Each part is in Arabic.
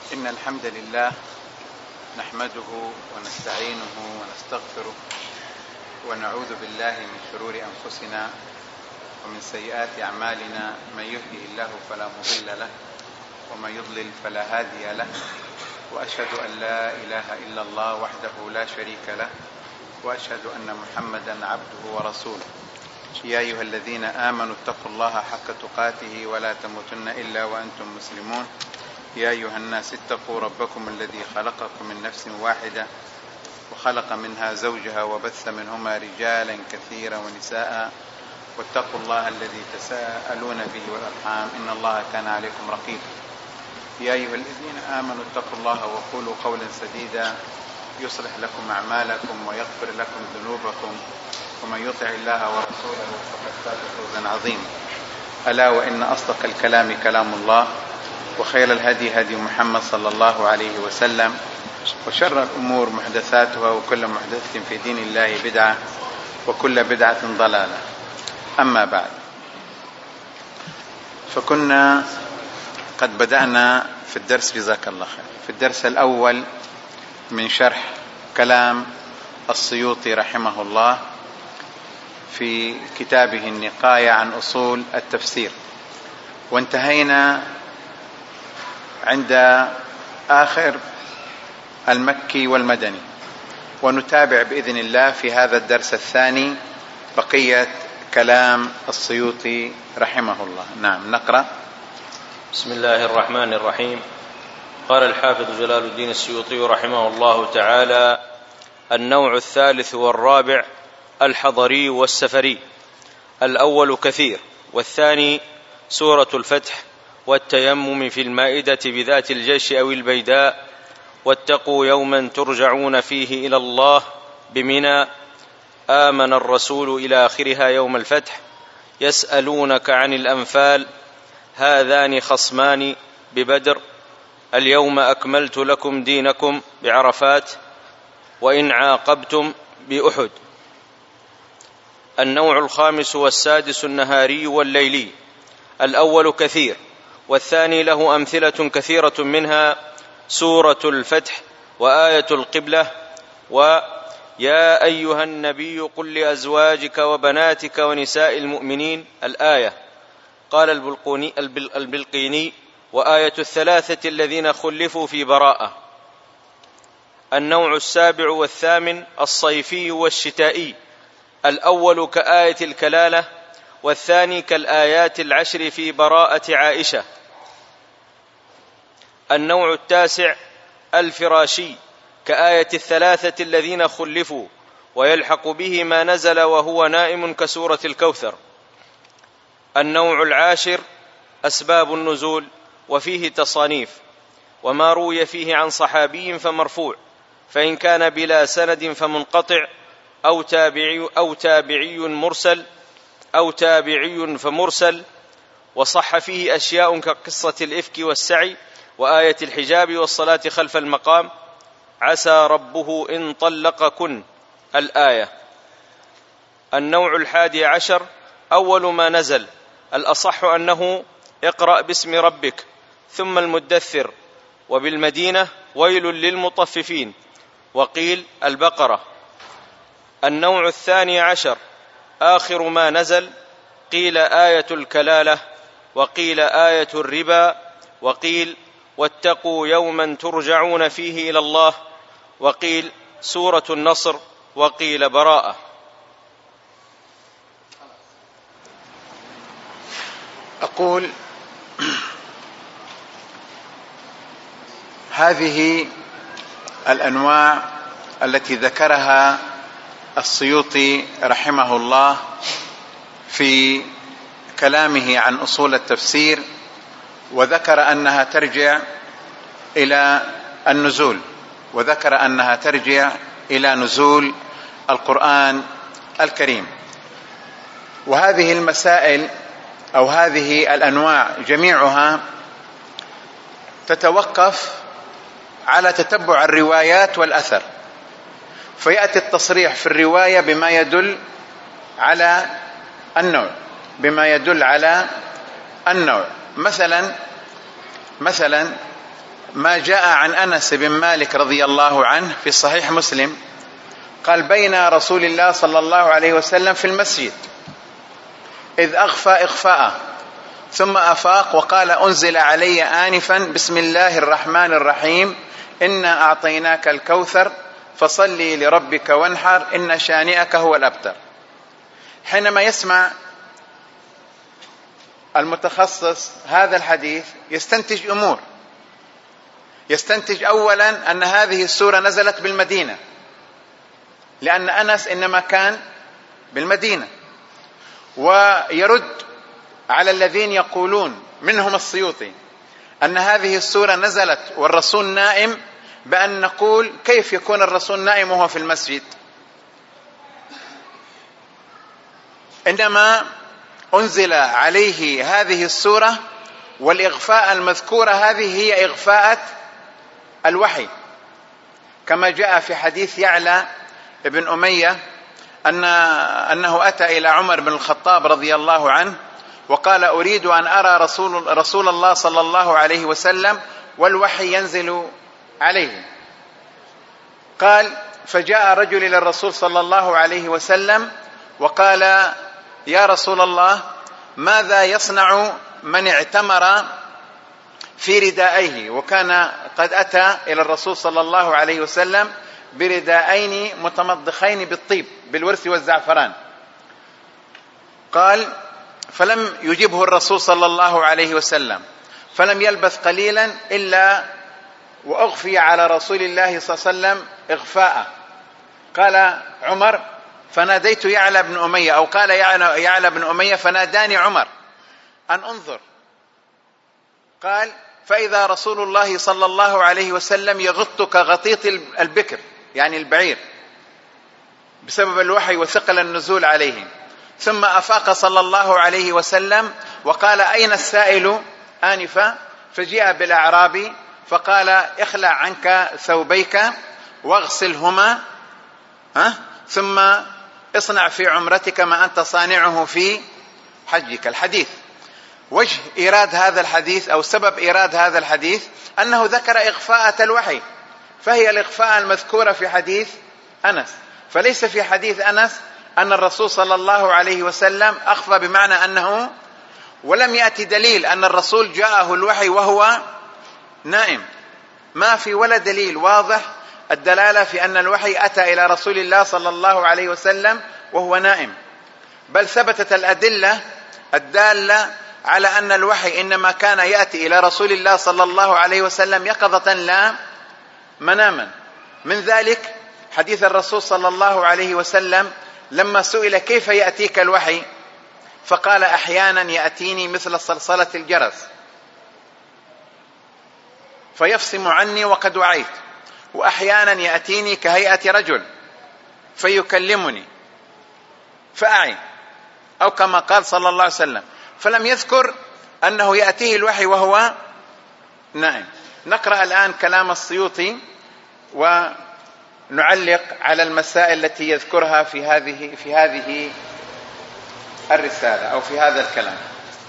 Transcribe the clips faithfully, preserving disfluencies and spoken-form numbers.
إن الحمد لله نحمده ونستعينه ونستغفره ونعوذ بالله من شرور أنفسنا ومن سيئات أعمالنا. من يهده الله فلا مضل له ومن يضلل فلا هادي له، وأشهد أن لا إله إلا الله وحده لا شريك له، وأشهد أن محمدا عبده ورسوله. يا أيها الذين آمنوا اتقوا الله حق تقاته ولا تموتن إلا وأنتم مسلمون. يا أيها الناس اتقوا ربكم الذي خلقكم من نفس واحدة وخلق منها زوجها وبث منهما رجالا كثيرا ونساء، واتقوا الله الذي تساءلون به والأرحام إن الله كان عليكم رقيبا. يا أيها الذين آمنوا اتقوا الله وقولوا قولا سديدا يصلح لكم أعمالكم ويغفر لكم ذنوبكم، ومن يطع الله ورسوله فقد فاز فوزا عظيما. ألا وإن أصدق الكلام كلام الله، وخير الهدي هدي محمد صلى الله عليه وسلم، وشر الأمور محدثاتها، وكل محدثة في دين الله بدعة، وكل بدعة ضلالة. أما بعد، فكنا قد بدأنا في الدرس جزاك الله خير في الدرس الأول من شرح كلام السيوطي رحمه الله في كتابه النقاية عن أصول التفسير، وانتهينا عند آخر المكي والمدني، ونتابع بإذن الله في هذا الدرس الثاني بقية كلام السيوطي رحمه الله. نعم، نقرأ. بسم الله الرحمن الرحيم. قال الحافظ جلال الدين السيوطي رحمه الله تعالى: النوع الثالث والرابع الحضري والسفري. الأول كثير، والثاني سورة الفتح، والتيمم في المائدة بذات الجيش أو البيداء، واتقوا يوما ترجعون فيه إلى الله بمنى، آمن الرسول إلى آخرها يوم الفتح، يسألونك عن الأنفال، هذان خصمان ببدر، اليوم أكملت لكم دينكم بعرفات، وإن عاقبتم بأحد. النوع الخامس والسادس النهاري والليلي. الأول كثير، والثاني له أمثلة كثيرة، منها سورة الفتح وآية القبلة ويا أيها النبي قل لأزواجك وبناتك ونساء المؤمنين الآية. قال البلقيني: وآية الثلاثة الذين خلفوا في براءة. النوع السابع والثامن الصيفي والشتائي. الأول كآية الكلالة، والثاني كالآيات العشر في براءة عائشة. النوع التاسع الفراشي، كآية الثلاثة الذين خلفوا، ويلحق به ما نزل وهو نائم كسورة الكوثر. النوع العاشر أسباب النزول، وفيه تصانيف، وما روي فيه عن صحابي فمرفوع، فإن كان بلا سند فمنقطع، أو تابعي, أو تابعي مرسل أو تابعي فمرسل. وصح فيه أشياء كقصة الإفك والسعي، وآية الحجاب والصلاة خلف المقام، عسى ربه إن طلقكن الآية. النوع الحادي عشر أول ما نزل، الأصح أنه اقرأ باسم ربك، ثم المدثر، وبالمدينة ويل للمطففين، وقيل البقرة. النوع الثاني عشر آخر ما نزل، قيل آية الكلالة، وقيل آية الربا، وقيل واتقوا يوما ترجعون فيه إلى الله، وقيل سورة النصر، وقيل براءة. أقول هذه الأنواع التي ذكرها السيوطي رحمه الله في كلامه عن أصول التفسير، وذكر أنها ترجع إلى النزول، وذكر أنها ترجع إلى نزول القرآن الكريم. وهذه المسائل أو هذه الأنواع جميعها تتوقف على تتبع الروايات والأثر، فيأتي التصريح في الرواية بما يدل على النوع بما يدل على النوع. مثلا مثلا ما جاء عن أنس بن مالك رضي الله عنه في صحيح مسلم قال: بين رسول الله صلى الله عليه وسلم في المسجد إذ أغفى إغفاء ثم أفاق وقال: أنزل علي آنفا بسم الله الرحمن الرحيم إنا أعطيناك الكوثر فصلي لربك وانحر إن شانئك هو الأبتر. حينما يسمع المتخصص هذا الحديث يستنتج أمور. يستنتج أولا أن هذه السورة نزلت بالمدينة، لأن أنس إنما كان بالمدينة، ويرد على الذين يقولون منهم السيوطي أن هذه السورة نزلت والرسول نائم، بأن نقول: كيف يكون الرسول نائم وهو في المسجد؟ إنما أنزل عليه هذه السورة، والإغفاء المذكورة هذه هي إغفاءة الوحي، كما جاء في حديث يعلى ابن أمية أن أنه أتى إلى عمر بن الخطاب رضي الله عنه وقال: أريد أن أرى رسول, رسول الله صلى الله عليه وسلم والوحي ينزل عليه. قال: فجاء رجل إلى الرسول صلى الله عليه وسلم وقال: يا رسول الله، ماذا يصنع من اعتمر في ردائه؟ وكان قد أتى إلى الرسول صلى الله عليه وسلم بردائين متمضخين بالطيب بالورث والزعفران. قال: فلم يجبه الرسول صلى الله عليه وسلم، فلم يلبث قليلا إلا وأغفي على رسول الله صلى الله عليه وسلم إغفاء. قال عمر: فناديت يعلى بن أمية، أو قال يعلى بن أمية فناداني عمر أن أنظر. قال: فإذا رسول الله صلى الله عليه وسلم يغط كغطيط البكر، يعني البعير، بسبب الوحي وثقل النزول عليه. ثم أفاق صلى الله عليه وسلم وقال: أين السائل آنفا؟ فجاء بالأعرابي فقال: اخلع عنك ثوبيك واغسلهما، ها؟ ثم اصنع في عمرتك ما أنت صانعه في حجك. الحديث وجه إيراد هذا الحديث أو سبب إيراد هذا الحديث أنه ذكر إغفاءة الوحي، فهي الإغفاء المذكورة في حديث أنس، فليس في حديث أنس أن الرسول صلى الله عليه وسلم أخفى بمعنى أنه، ولم يأتي دليل أن الرسول جاءه الوحي وهو نائم. ما في ولا دليل واضح الدلالة في أن الوحي أتى إلى رسول الله صلى الله عليه وسلم وهو نائم، بل ثبتت الأدلة الدالة على أن الوحي إنما كان يأتي إلى رسول الله صلى الله عليه وسلم يقظة لا مناما. من ذلك حديث الرسول صلى الله عليه وسلم لما سئل: كيف يأتيك الوحي؟ فقال: أحيانا يأتيني مثل صلصلة الجرس فيفصم عني وقد وعيت، وأحيانا يأتيني كهيئة رجل فيكلمني فأعي، أو كما قال صلى الله عليه وسلم. فلم يذكر أنه يأتيه الوحي وهو نائم. نقرأ الآن كلام السيوطي ونعلق على المسائل التي يذكرها في هذه في هذه الرسالة أو في هذا الكلام.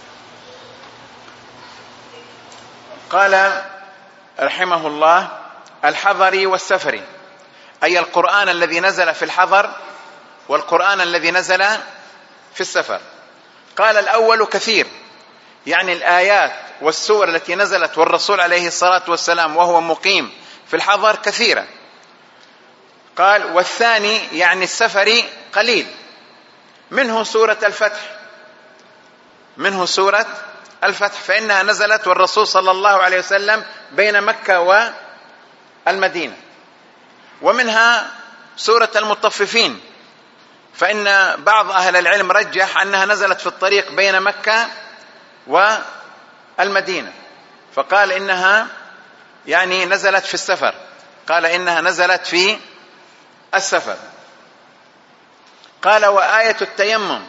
قال رحمه الله: الحضر والسفر، أي القرآن الذي نزل في الحضر والقرآن الذي نزل في السفر. قال: الأول كثير، يعني الآيات والسور التي نزلت والرسول عليه الصلاة والسلام وهو مقيم في الحضر كثيرة. قال: والثاني يعني السفر قليل، منه سورة الفتح، منه سورة الفتح فإنها نزلت والرسول صلى الله عليه وسلم بين مكة والمدينة. ومنها سورة المطففين، فإن بعض أهل العلم رجح أنها نزلت في الطريق بين مكة والمدينة، فقال إنها يعني نزلت في السفر، قال إنها نزلت في السفر. قال: وآية التيمم،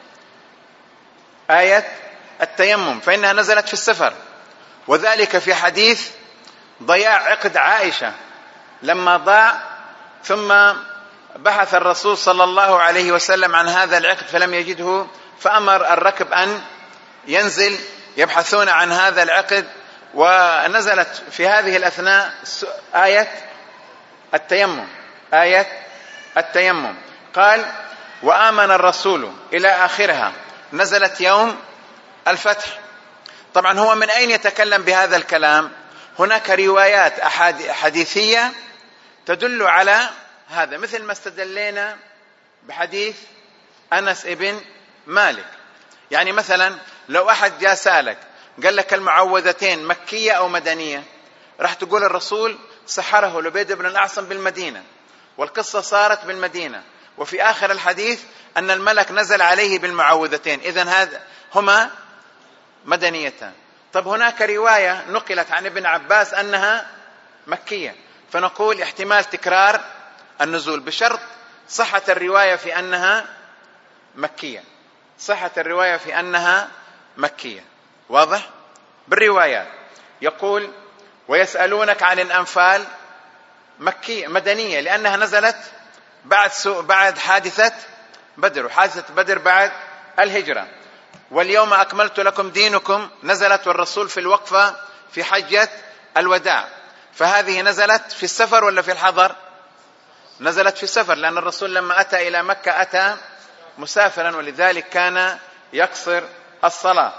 آية التيمم فإنها نزلت في السفر، وذلك في حديث ضياع عقد عائشة لما ضاع، ثم بحث الرسول صلى الله عليه وسلم عن هذا العقد فلم يجده، فأمر الركب أن ينزل يبحثون عن هذا العقد، ونزلت في هذه الأثناء آية التيمم آية التيمم قال وآمن الرسول إلى آخرها، نزلت يوم الفتح. طبعا هو من أين يتكلم بهذا الكلام؟ هناك روايات حديثية تدل على هذا، مثل ما استدلينا بحديث أنس ابن مالك. يعني مثلا لو أحد جاء سألك قال لك المعوذتين مكية أو مدنية، راح تقول الرسول سحره لبيد بن الأعصم بالمدينة، والقصة صارت بالمدينة، وفي آخر الحديث أن الملك نزل عليه بالمعوذتين، إذن هذا هما مدنيتان. طب هناك رواية نقلت عن ابن عباس أنها مكية، فنقول احتمال تكرار النزول بشرط صحة الرواية في أنها مكية، صحة الرواية في أنها مكية. واضح؟ بالروايات يقول ويسألونك عن الأنفال مكية مدنية لأنها نزلت بعد بعد حادثة بدر، وحادثة بدر بعد الهجرة. واليوم أكملت لكم دينكم نزلت والرسول في الوقفة في حجة الوداع، فهذه نزلت في السفر ولا في الحضر؟ نزلت في السفر، لأن الرسول لما أتى إلى مكة أتى مسافرا، ولذلك كان يقصر الصلاة.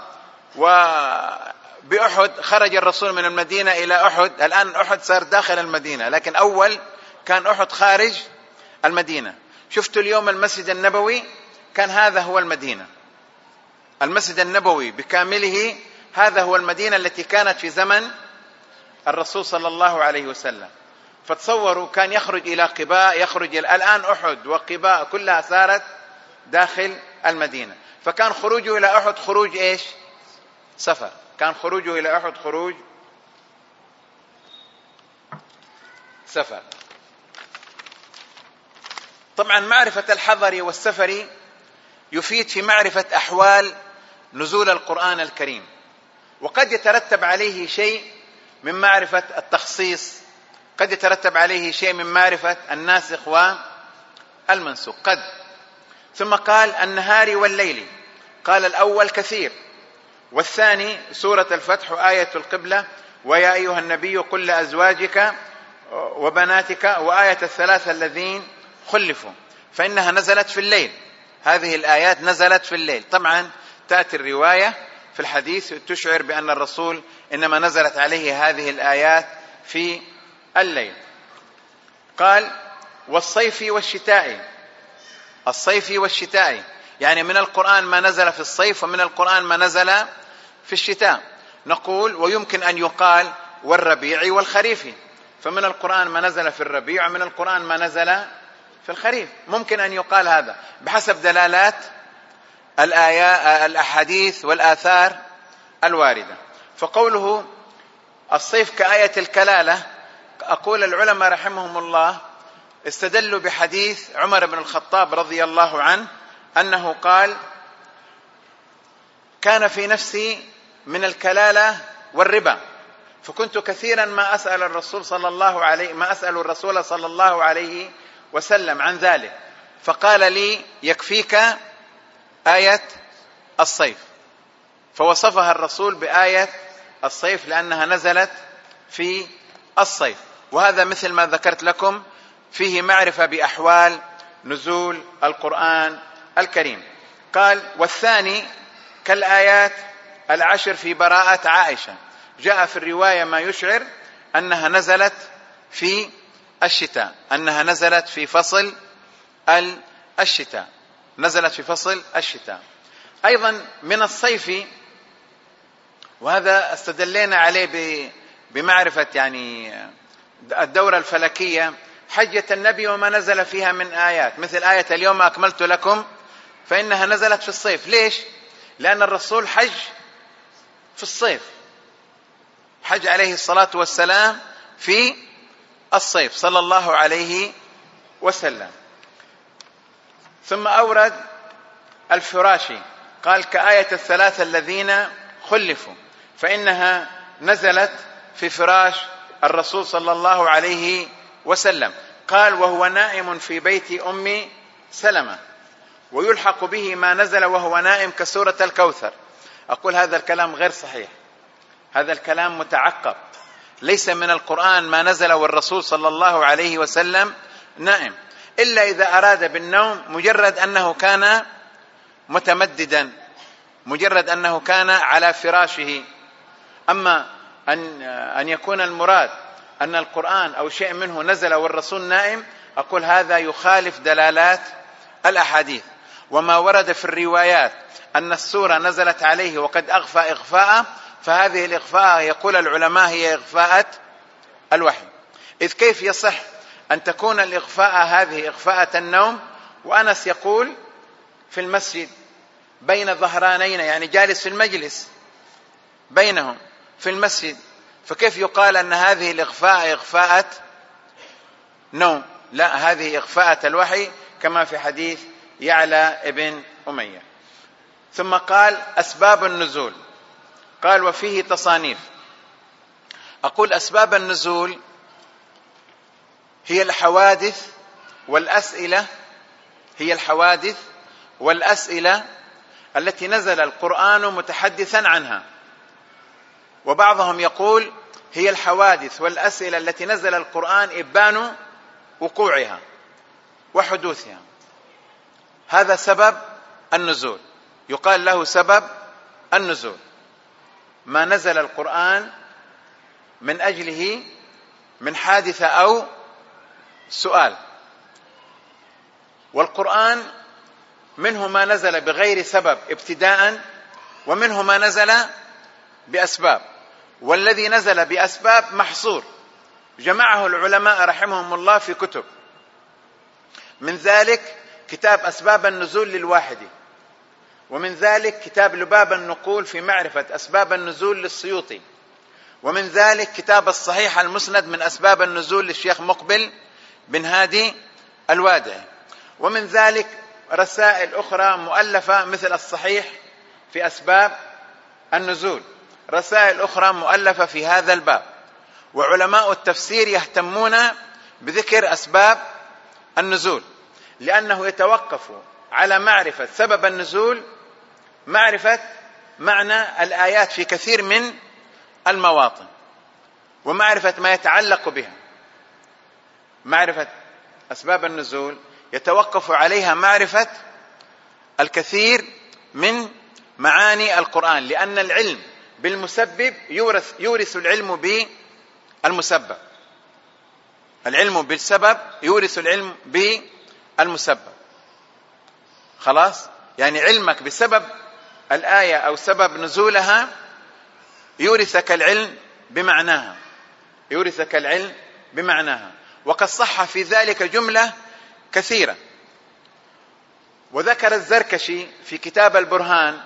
وبأحد خرج الرسول من المدينة إلى أحد، الآن أحد صار داخل المدينة، لكن أول كان أحد خارج المدينة. شفتوا اليوم المسجد النبوي كان هذا هو المدينة، المسجد النبوي بكامله هذا هو المدينة التي كانت في زمن الرسول صلى الله عليه وسلم. فتصوروا كان يخرج إلى قباء، يخرج إلى الآن أحد وقباء كلها صارت داخل المدينة. فكان خروجه إلى أحد خروج إيش؟ سفر، كان خروجه إلى أحد خروج سفر. طبعا معرفة الحضر والسفر يفيد في معرفة أحوال نزول القرآن الكريم، وقد يترتب عليه شيء من معرفة التخصيص، قد يترتب عليه شيء من معرفة الناسخ والمنسوخ قد. ثم قال النهار والليل، قال الأول كثير، والثاني سورة الفتح آية القبلة ويا أيها النبي قل لأزواجك وبناتك، وآية الثلاثة الذين خلفوا، فإنها نزلت في الليل. هذه الآيات نزلت في الليل. طبعا تأتي الرواية في الحديث تشعر بأن الرسول إنما نزلت عليه هذه الآيات في الليل. قال والصيف والشتاء، الصيف والشتاء يعني من القرآن ما نزل في الصيف ومن القرآن ما نزل في الشتاء. نقول ويمكن أن يقال والربيع والخريف، فمن القرآن ما نزل في الربيع ومن القرآن ما نزل في الخريف، ممكن أن يقال هذا بحسب دلالات الآيات الأحاديث والآثار الواردة. فقوله الصيف كآية الكلالة، أقول العلماء رحمهم الله استدلوا بحديث عمر بن الخطاب رضي الله عنه أنه قال كان في نفسي من الكلالة والربا، فكنت كثيرا ما أسأل الرسول صلى الله عليه ما أسأل الرسول صلى الله عليه وسلم عن ذلك، فقال لي يكفيك آية الصيف، فوصفها الرسول بآية الصيف لأنها نزلت في الصيف. وهذا مثل ما ذكرت لكم فيه معرفة بأحوال نزول القرآن الكريم. قال والثاني كالآيات العشر في براءة عائشة، جاء في الرواية ما يشعر أنها نزلت في الشتاء، أنها نزلت في فصل الشتاء، نزلت في فصل الشتاء. أيضا من الصيف، وهذا استدلينا عليه بمعرفة يعني الدورة الفلكية، حجة النبي وما نزل فيها من آيات، مثل آية اليوم أكملت لكم، فإنها نزلت في الصيف. ليش؟ لأن الرسول حج في الصيف، حج عليه الصلاة والسلام في الصيف صلى الله عليه وسلم. ثم أورد الفراشي قال كآية الثلاثة الذين خلفوا، فإنها نزلت في فراش الرسول صلى الله عليه وسلم. قال وهو نائم في بيت أم سلمة، ويلحق به ما نزل وهو نائم كسورة الكوثر. أقول هذا الكلام غير صحيح، هذا الكلام متعقب، ليس من القرآن ما نزل والرسول صلى الله عليه وسلم نائم، إلا إذا أراد بالنوم مجرد أنه كان متمددا، مجرد أنه كان على فراشه. أما أن أن يكون المراد أن القرآن أو شيء منه نزل والرسول نائم، أقول هذا يخالف دلالات الأحاديث. وما ورد في الروايات أن السورة نزلت عليه وقد أغفى إغفاء، فهذه الإغفاء يقول العلماء هي إغفاءة الوحي. إذ كيف يصح أن تكون الإغفاء هذه إغفاءة النوم، وأنس يقول في المسجد بين ظهرانين، يعني جالس في المجلس بينهم في المسجد، فكيف يقال أن هذه الإغفاء إغفاءة نوم؟ لا، هذه إغفاءة الوحي كما في حديث يعلى ابن أمية. ثم قال أسباب النزول، قال وفيه تصانيف. أقول أسباب النزول هي الحوادث والأسئلة، هي الحوادث والأسئلة التي نزل القرآن متحدثا عنها. وبعضهم يقول هي الحوادث والأسئلة التي نزل القرآن إبان وقوعها وحدوثها، هذا سبب النزول، يقال له سبب النزول، ما نزل القرآن من أجله من حادثة أو سؤال. والقرآن منه ما نزل بغير سبب ابتداء، ومنه ما نزل بأسباب، والذي نزل بأسباب محصور جمعه العلماء رحمهم الله في كتب، من ذلك كتاب أسباب النزول للواحدي، ومن ذلك كتاب لباب النقول في معرفة أسباب النزول للسيوطي، ومن ذلك كتاب الصحيح المسند من أسباب النزول للشيخ مقبل بن هادي الوادعي، ومن ذلك رسائل أخرى مؤلفة مثل الصحيح في أسباب النزول، رسائل أخرى مؤلفة في هذا الباب. وعلماء التفسير يهتمون بذكر أسباب النزول، لأنه يتوقف على معرفة سبب النزول، معرفة معنى الآيات في كثير من المواطن، ومعرفة ما يتعلق بها. معرفة أسباب النزول يتوقف عليها معرفة الكثير من معاني القرآن، لأن العلم بالمسبب يورث, يورث العلم بالمسبب، العلم بالسبب يورث العلم بالمسبب. خلاص، يعني علمك بسبب الآية أو سبب نزولها يورثك العلم بمعناها، يورثك العلم بمعناها. وقد صح في ذلك جملة كثيرة. وذكر الزركشي في كتاب البرهان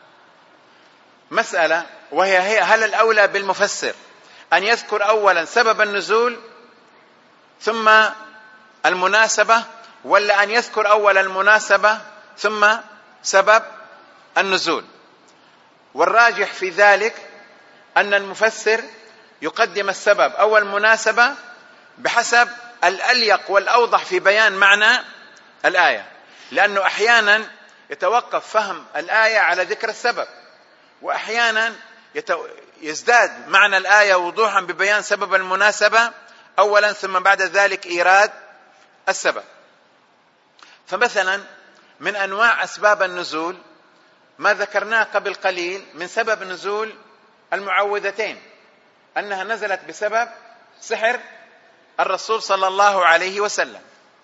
مسألة، وهي هي هل الأولى بالمفسر أن يذكر أولا سبب النزول ثم المناسبة، ولا أن يذكر أولا المناسبة ثم سبب النزول؟ والراجح في ذلك أن المفسر يقدم السبب أو المناسبة بحسب الأليق والأوضح في بيان معنى الآية، لأنه أحيانا يتوقف فهم الآية على ذكر السبب، وأحيانا يزداد معنى الآية وضوحا ببيان سبب المناسبة أولا ثم بعد ذلك إيراد السبب. فمثلا من أنواع أسباب النزول ما ذكرناه قبل قليل من سبب نزول المعوذتين، أنها نزلت بسبب سحر الرسول صلى الله عليه وسلم.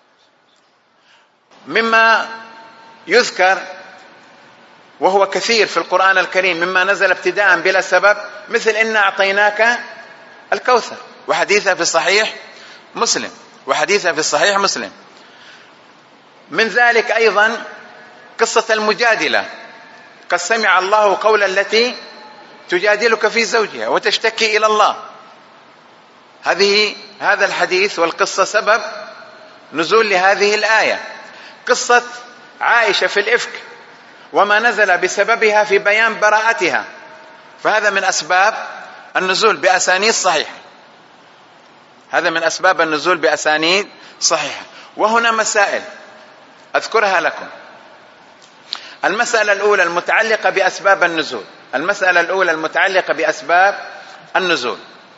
مما يذكر وهو كثير في القرآن الكريم مما نزل ابتداء بلا سبب، مثل إنا أعطيناك الكوثر، وحديثة في صحيح مسلم، وحديثة في صحيح مسلم. من ذلك أيضا قصة المجادلة، قد سمع الله قول التي تجادلك في زوجها وتشتكي إلى الله، هذه هذا الحديث والقصة سبب نزول لهذه الآية. قصة عائشة في الإفك وما نزل بسببها في بيان براءتها، فهذا من أسباب النزول بأسانيد صحيحة، هذا من أسباب النزول بأسانيد صحيحة. وهنا مسائل أذكرها لكم. المسألة الأولى المتعلقة بأسباب النزول، المسألة الأولى المتعلقة بأسباب النزول.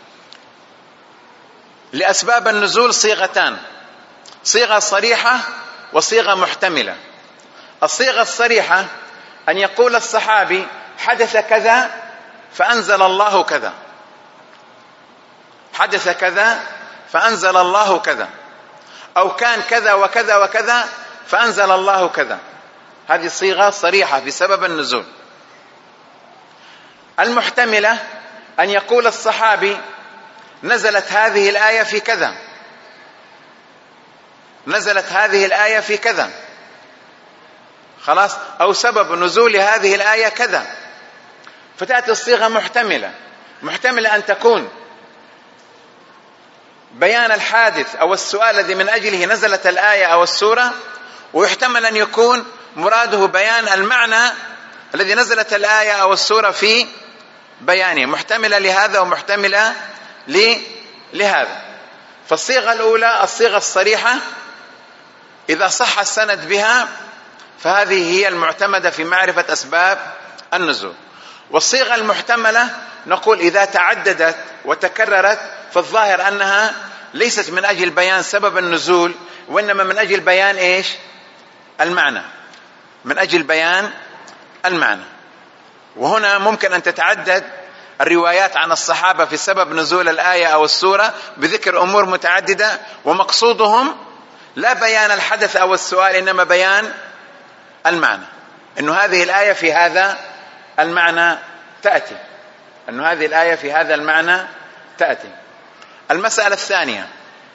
لأسباب النزول صيغتان: صيغة صريحة وصيغة محتملة. الصيغة الصريحة أن يقول الصحابي حدث كذا فأنزل الله كذا، حدث كذا فأنزل الله كذا، أو كان كذا وكذا وكذا فأنزل الله كذا. هذه صيغة صريحة بسبب النزول. المحتملة أن يقول الصحابي نزلت هذه الآية في كذا، نزلت هذه الآية في كذا، خلاص، أو سبب نزول هذه الآية كذا، فتأتي الصيغة محتملة. محتملة أن تكون بيان الحادث أو السؤال الذي من أجله نزلت الآية أو السورة، ويحتمل أن يكون مراده بيان المعنى الذي نزلت الآية أو السورة في بيانه، محتملة لهذا ومحتملة لهذا. فالصيغة الأولى الصيغة الصريحة إذا صح السند بها فهذه هي المعتمدة في معرفة أسباب النزول. والصيغة المحتملة نقول إذا تعددت وتكررت فالظاهر أنها ليست من أجل بيان سبب النزول، وإنما من أجل بيان إيش؟ المعنى، من أجل بيان المعنى. وهنا ممكن أن تتعدد الروايات عن الصحابة في سبب نزول الآية أو السورة بذكر أمور متعددة، ومقصودهم لا بيان الحدث أو السؤال إنما بيان المعنى، أن هذه الآية في هذا المعنى تأتي، أن هذه الآية في هذا المعنى تأتي. المسألة الثانية: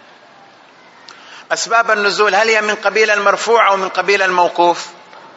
أسباب النزول هل هي من قبيل المرفوع أو من قبيل الموقوف؟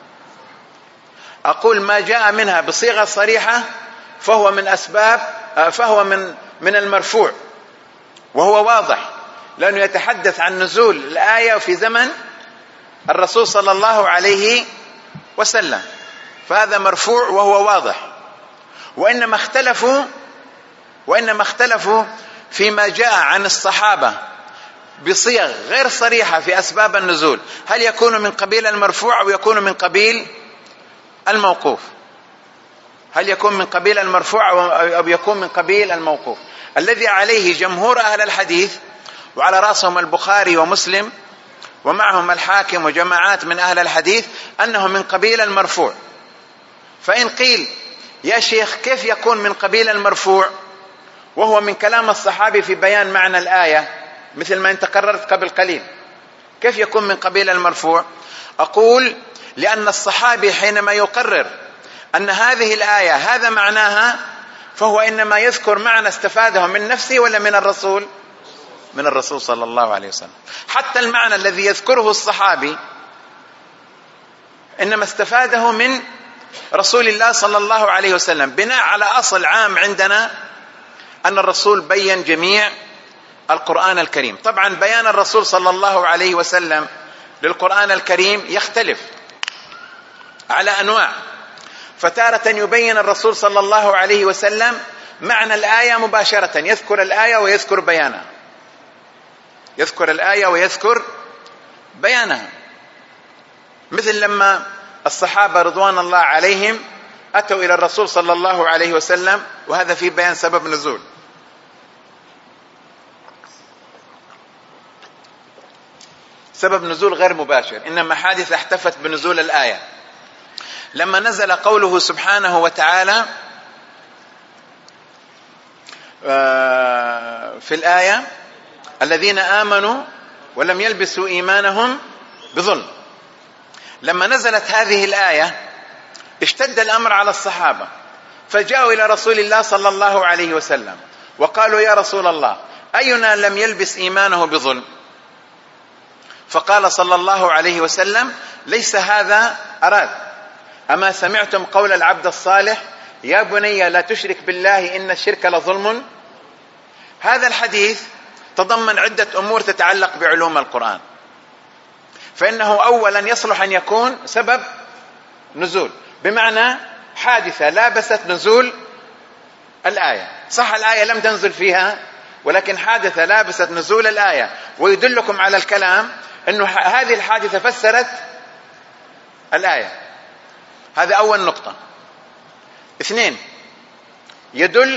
أقول ما جاء منها بصيغة صريحة فهو من أسباب فهو من من المرفوع، وهو واضح لأنه يتحدث عن نزول الآية في زمن الرسول صلى الله عليه وسلم، فهذا مرفوع وهو واضح. وإنما اختلفوا وإنما اختلفوا فيما جاء عن الصحابة بصيغ غير صريحة في أسباب النزول، هل يكون من قبيل المرفوع أو يكون من قبيل الموقوف؟ هل يكون من قبيل المرفوع أو يكون من قبيل الموقوف؟ الذي عليه جمهور أهل الحديث، وعلى رأسهم البخاري ومسلم ومعهم الحاكم وجماعات من أهل الحديث، أنه من قبيل المرفوع. فإن قيل يا شيخ كيف يكون من قبيل المرفوع وهو من كلام الصحابي في بيان معنى الآية مثل ما انت قررت قبل قليل، كيف يكون من قبيل المرفوع؟ أقول لأن الصحابي حينما يقرر أن هذه الآية هذا معناها فهو إنما يذكر معنى استفاده من نفسه ولا من الرسول؟ من الرسول صلى الله عليه وسلم. حتى المعنى الذي يذكره الصحابي إنما استفاده من رسول الله صلى الله عليه وسلم، بناء على أصل عام عندنا أن الرسول بين جميع القرآن الكريم. طبعا بيان الرسول صلى الله عليه وسلم للقرآن الكريم يختلف على أنواع، فتارة يبين الرسول صلى الله عليه وسلم معنى الآية مباشرة، يذكر الآية ويذكر بيانها، يذكر الآية ويذكر بيانها، مثل لما الصحابة رضوان الله عليهم أتوا إلى الرسول صلى الله عليه وسلم، وهذا في بيان سبب نزول. سبب نزول غير مباشر، إنما حادثة احتفت بنزول الآية. لما نزل قوله سبحانه وتعالى في الآية الذين آمنوا ولم يلبسوا إيمانهم بظلم، لما نزلت هذه الآية اشتد الأمر على الصحابة، فجاءوا إلى رسول الله صلى الله عليه وسلم وقالوا يا رسول الله أينا لم يلبس إيمانه بظلم؟ فقال صلى الله عليه وسلم ليس هذا أراد، أما سمعتم قول العبد الصالح يا بني لا تشرك بالله إن الشرك لظلم؟ هذا الحديث تضمن عدة أمور تتعلق بعلوم القرآن، فإنه أولا يصلح أن يكون سبب نزول، بمعنى حادثة لابست نزول الآية. صح الآية لم تنزل فيها، ولكن حادثة لابست نزول الآية، ويدلكم على الكلام أنه هذه الحادثة فسرت الآية. هذا أول نقطة. اثنين، يدل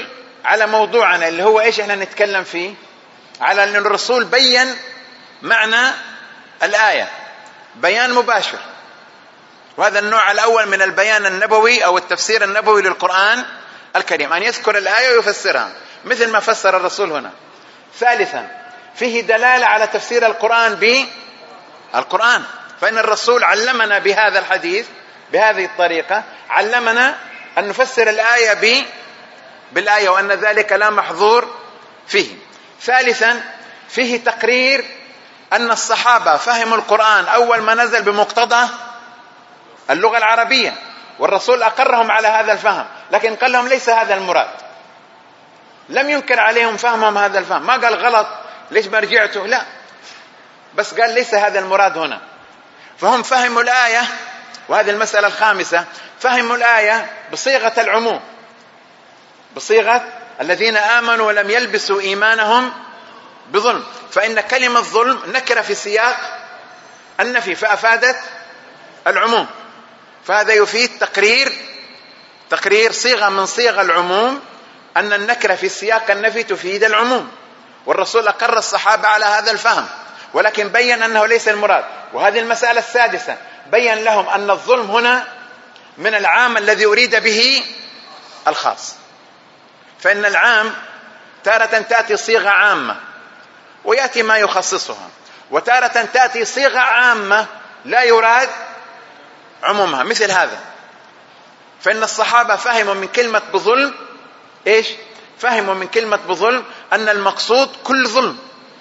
على موضوعنا اللي هو إيش احنا نتكلم فيه، على أن الرسول بيّن معنى الآية بيان مباشر، وهذا النوع الأول من البيان النبوي أو التفسير النبوي للقرآن الكريم، أن يذكر الآية ويفسرها مثل ما فسر الرسول هنا. ثالثا فيه دلالة على تفسير القرآن بالقرآن، فإن الرسول علمنا بهذا الحديث بهذه الطريقة، علمنا أن نفسر الآية ب بالآية وأن ذلك لا محظور فيه. ثالثا فيه تقرير أن الصحابة فهموا القرآن أول ما نزل بمقتضى اللغة العربية، والرسول أقرهم على هذا الفهم، لكن قال لهم ليس هذا المراد، لم ينكر عليهم فهمهم هذا الفهم، ما قال غلط ليش ما رجعتوا، لا، بس قال ليس هذا المراد هنا. فهم فهموا الآية، وهذه المسألة الخامسة، فهموا الآية بصيغة العموم، بصيغة الذين آمنوا ولم يلبسوا إيمانهم بظلم، فإن كلمة ظلم نكرة في سياق النفي فأفادت العموم، فهذا يفيد تقرير تقرير صيغة من صيغ العموم، أن النكرة في سياق النفي تفيد العموم، والرسول أقر الصحابة على هذا الفهم، ولكن بيّن أنه ليس المراد. وهذه المسألة السادسة، بيّن لهم أن الظلم هنا من العام الذي أريد به الخاص، فإن العام تارة تأتي صيغة عامة ويأتي ما يخصصها، وتارة تأتي صيغة عامة لا يراد عمومها، مثل هذا. فإن الصحابة فهموا من كلمة بظلم إيش؟ فهموا من كلمة بظلم أن المقصود كل ظلم،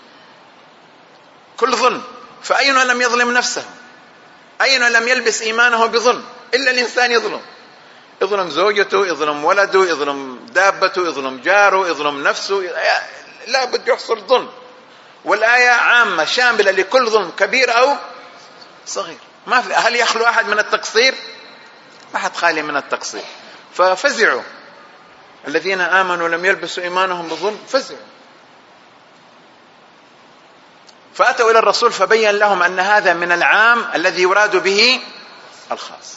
كل ظلم، فأين لم يظلم نفسه؟ أين لم يلبس إيمانه بظلم؟ إلا الإنسان يظلم، يظلم زوجته، يظلم ولده، يظلم دابته، يظلم جاره، يظلم نفسه، لا بد يحصل ظلم. والآية عامة شاملة لكل ظلم كبير أو صغير، ما في. هل يخلو أحد من التقصير؟ ما حد خالي من التقصير. ففزعوا الذين آمنوا لم يلبسوا إيمانهم بظلم، فزعوا، فأتوا إلى الرسول فبين لهم أن هذا من العام الذي يراد به الخاص.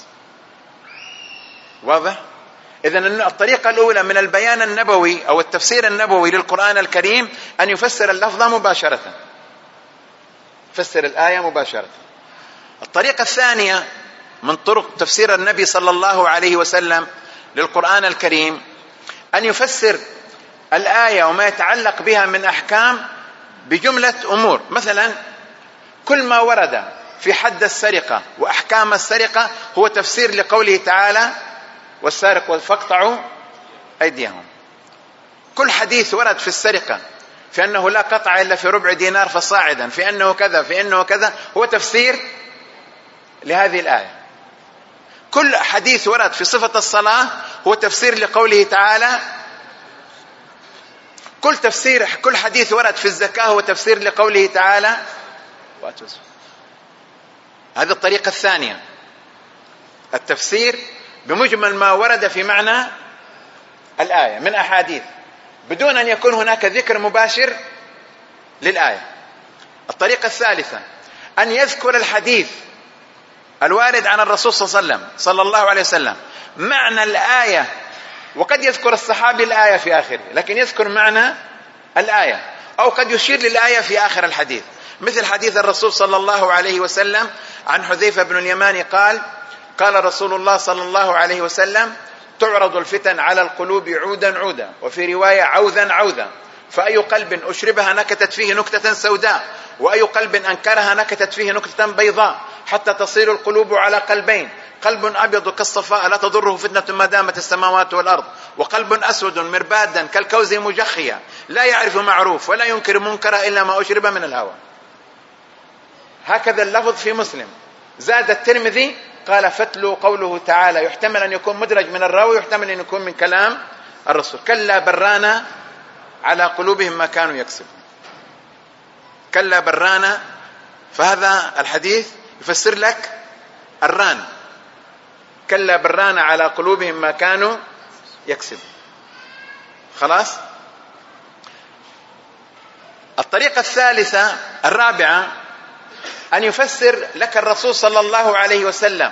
واضح؟ إذن الطريقة الأولى من البيان النبوي أو التفسير النبوي للقرآن الكريم أن يفسر اللفظ مباشرة، يفسر الآية مباشرة. الطريقة الثانية من طرق تفسير النبي صلى الله عليه وسلم للقرآن الكريم أن يفسر الآية وما يتعلق بها من أحكام بجملة أمور. مثلا كل ما ورد في حد السرقة وأحكام السرقة هو تفسير لقوله تعالى والسارق فاقطعوا أيديهم. كل حديث ورد في السرقة في أنه لا قطع إلا في ربع دينار فصاعدا، في أنه كذا في أنه كذا، هو تفسير لهذه الآية. كل حديث ورد في صفة الصلاة هو تفسير لقوله تعالى. كل تفسير كل حديث ورد في الزكاة هو تفسير لقوله تعالى وآتوا الزكاة. هذه الطريقة الثانية، التفسير بمجمل ما ورد في معنى الآية من أحاديث بدون أن يكون هناك ذكر مباشر للآية. الطريقة الثالثة أن يذكر الحديث الوارد عن الرسول صلى الله عليه وسلم صلى الله عليه وسلم معنى الآية، وقد يذكر الصحابي الآية في آخره لكن يذكر معنى الآية، أو قد يشير للآية في آخر الحديث، مثل حديث الرسول صلى الله عليه وسلم عن حذيفة بن اليمان قال قال رسول الله صلى الله عليه وسلم تعرض الفتن على القلوب عودا عودا، وفي رواية عوذا عوذا، فأي قلب أشربها نكتت فيه نكتة سوداء، وأي قلب أنكرها نكتت فيه نكتة بيضاء، حتى تصير القلوب على قلبين، قلب أبيض كالصفاء لا تضره فتنة ما دامت السماوات والأرض، وقلب أسود مربادا كالكوز مجخيا لا يعرف معروف ولا ينكر منكرا إلا ما أشرب من الهوى. هكذا اللفظ في مسلم. زاد الترمذي قال فتلوا قوله تعالى، يحتمل أن يكون مدرج من الراوي، يحتمل أن يكون من كلام الرسول، كلا برانا على قلوبهم ما كانوا يكسبون. كلا برانا، فهذا الحديث يفسر لك الران، كلا برانا على قلوبهم ما كانوا يكسبون. خلاص. الطريقة الثالثة الرابعة أن يفسر لك الرسول صلى الله عليه وسلم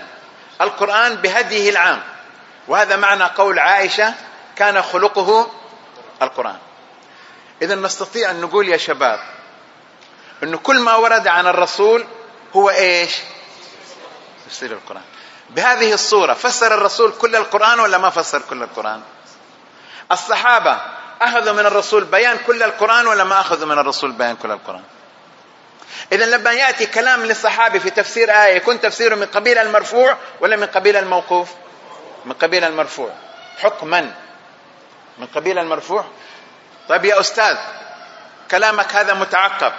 القرآن بهديه العام، وهذا معنى قول عائشة كان خلقه القرآن. إذن نستطيع أن نقول يا شباب أنه كل ما ورد عن الرسول هو إيش؟ تفسير القرآن. بهذه الصورة فسر الرسول كل القرآن ولا ما فسر كل القرآن؟ الصحابة أخذوا من الرسول بيان كل القرآن ولا ما أخذوا من الرسول بيان كل القرآن؟ إذن لما يأتي كلام للصحابي في تفسير آية يكون تفسيره من قبيل المرفوع ولا من قبيل الموقوف؟ من قبيل المرفوع حكما، من قبيل المرفوع. طيب يا أستاذ كلامك هذا متعقب،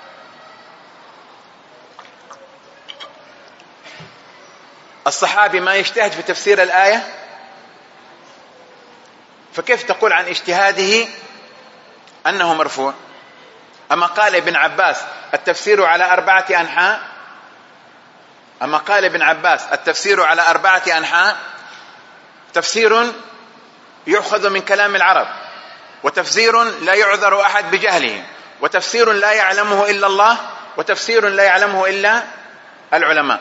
الصحابي ما يجتهد في تفسير الآية، فكيف تقول عن اجتهاده أنه مرفوع؟ أما قال ابن عباس التفسير على أربعة أنحاء، أما قال ابن عباس التفسير على أربعة أنحاء، تفسير يؤخذ من كلام العرب، وتفسير لا يعذر أحد بجهله، وتفسير لا يعلمه إلا الله، وتفسير لا يعلمه إلا العلماء.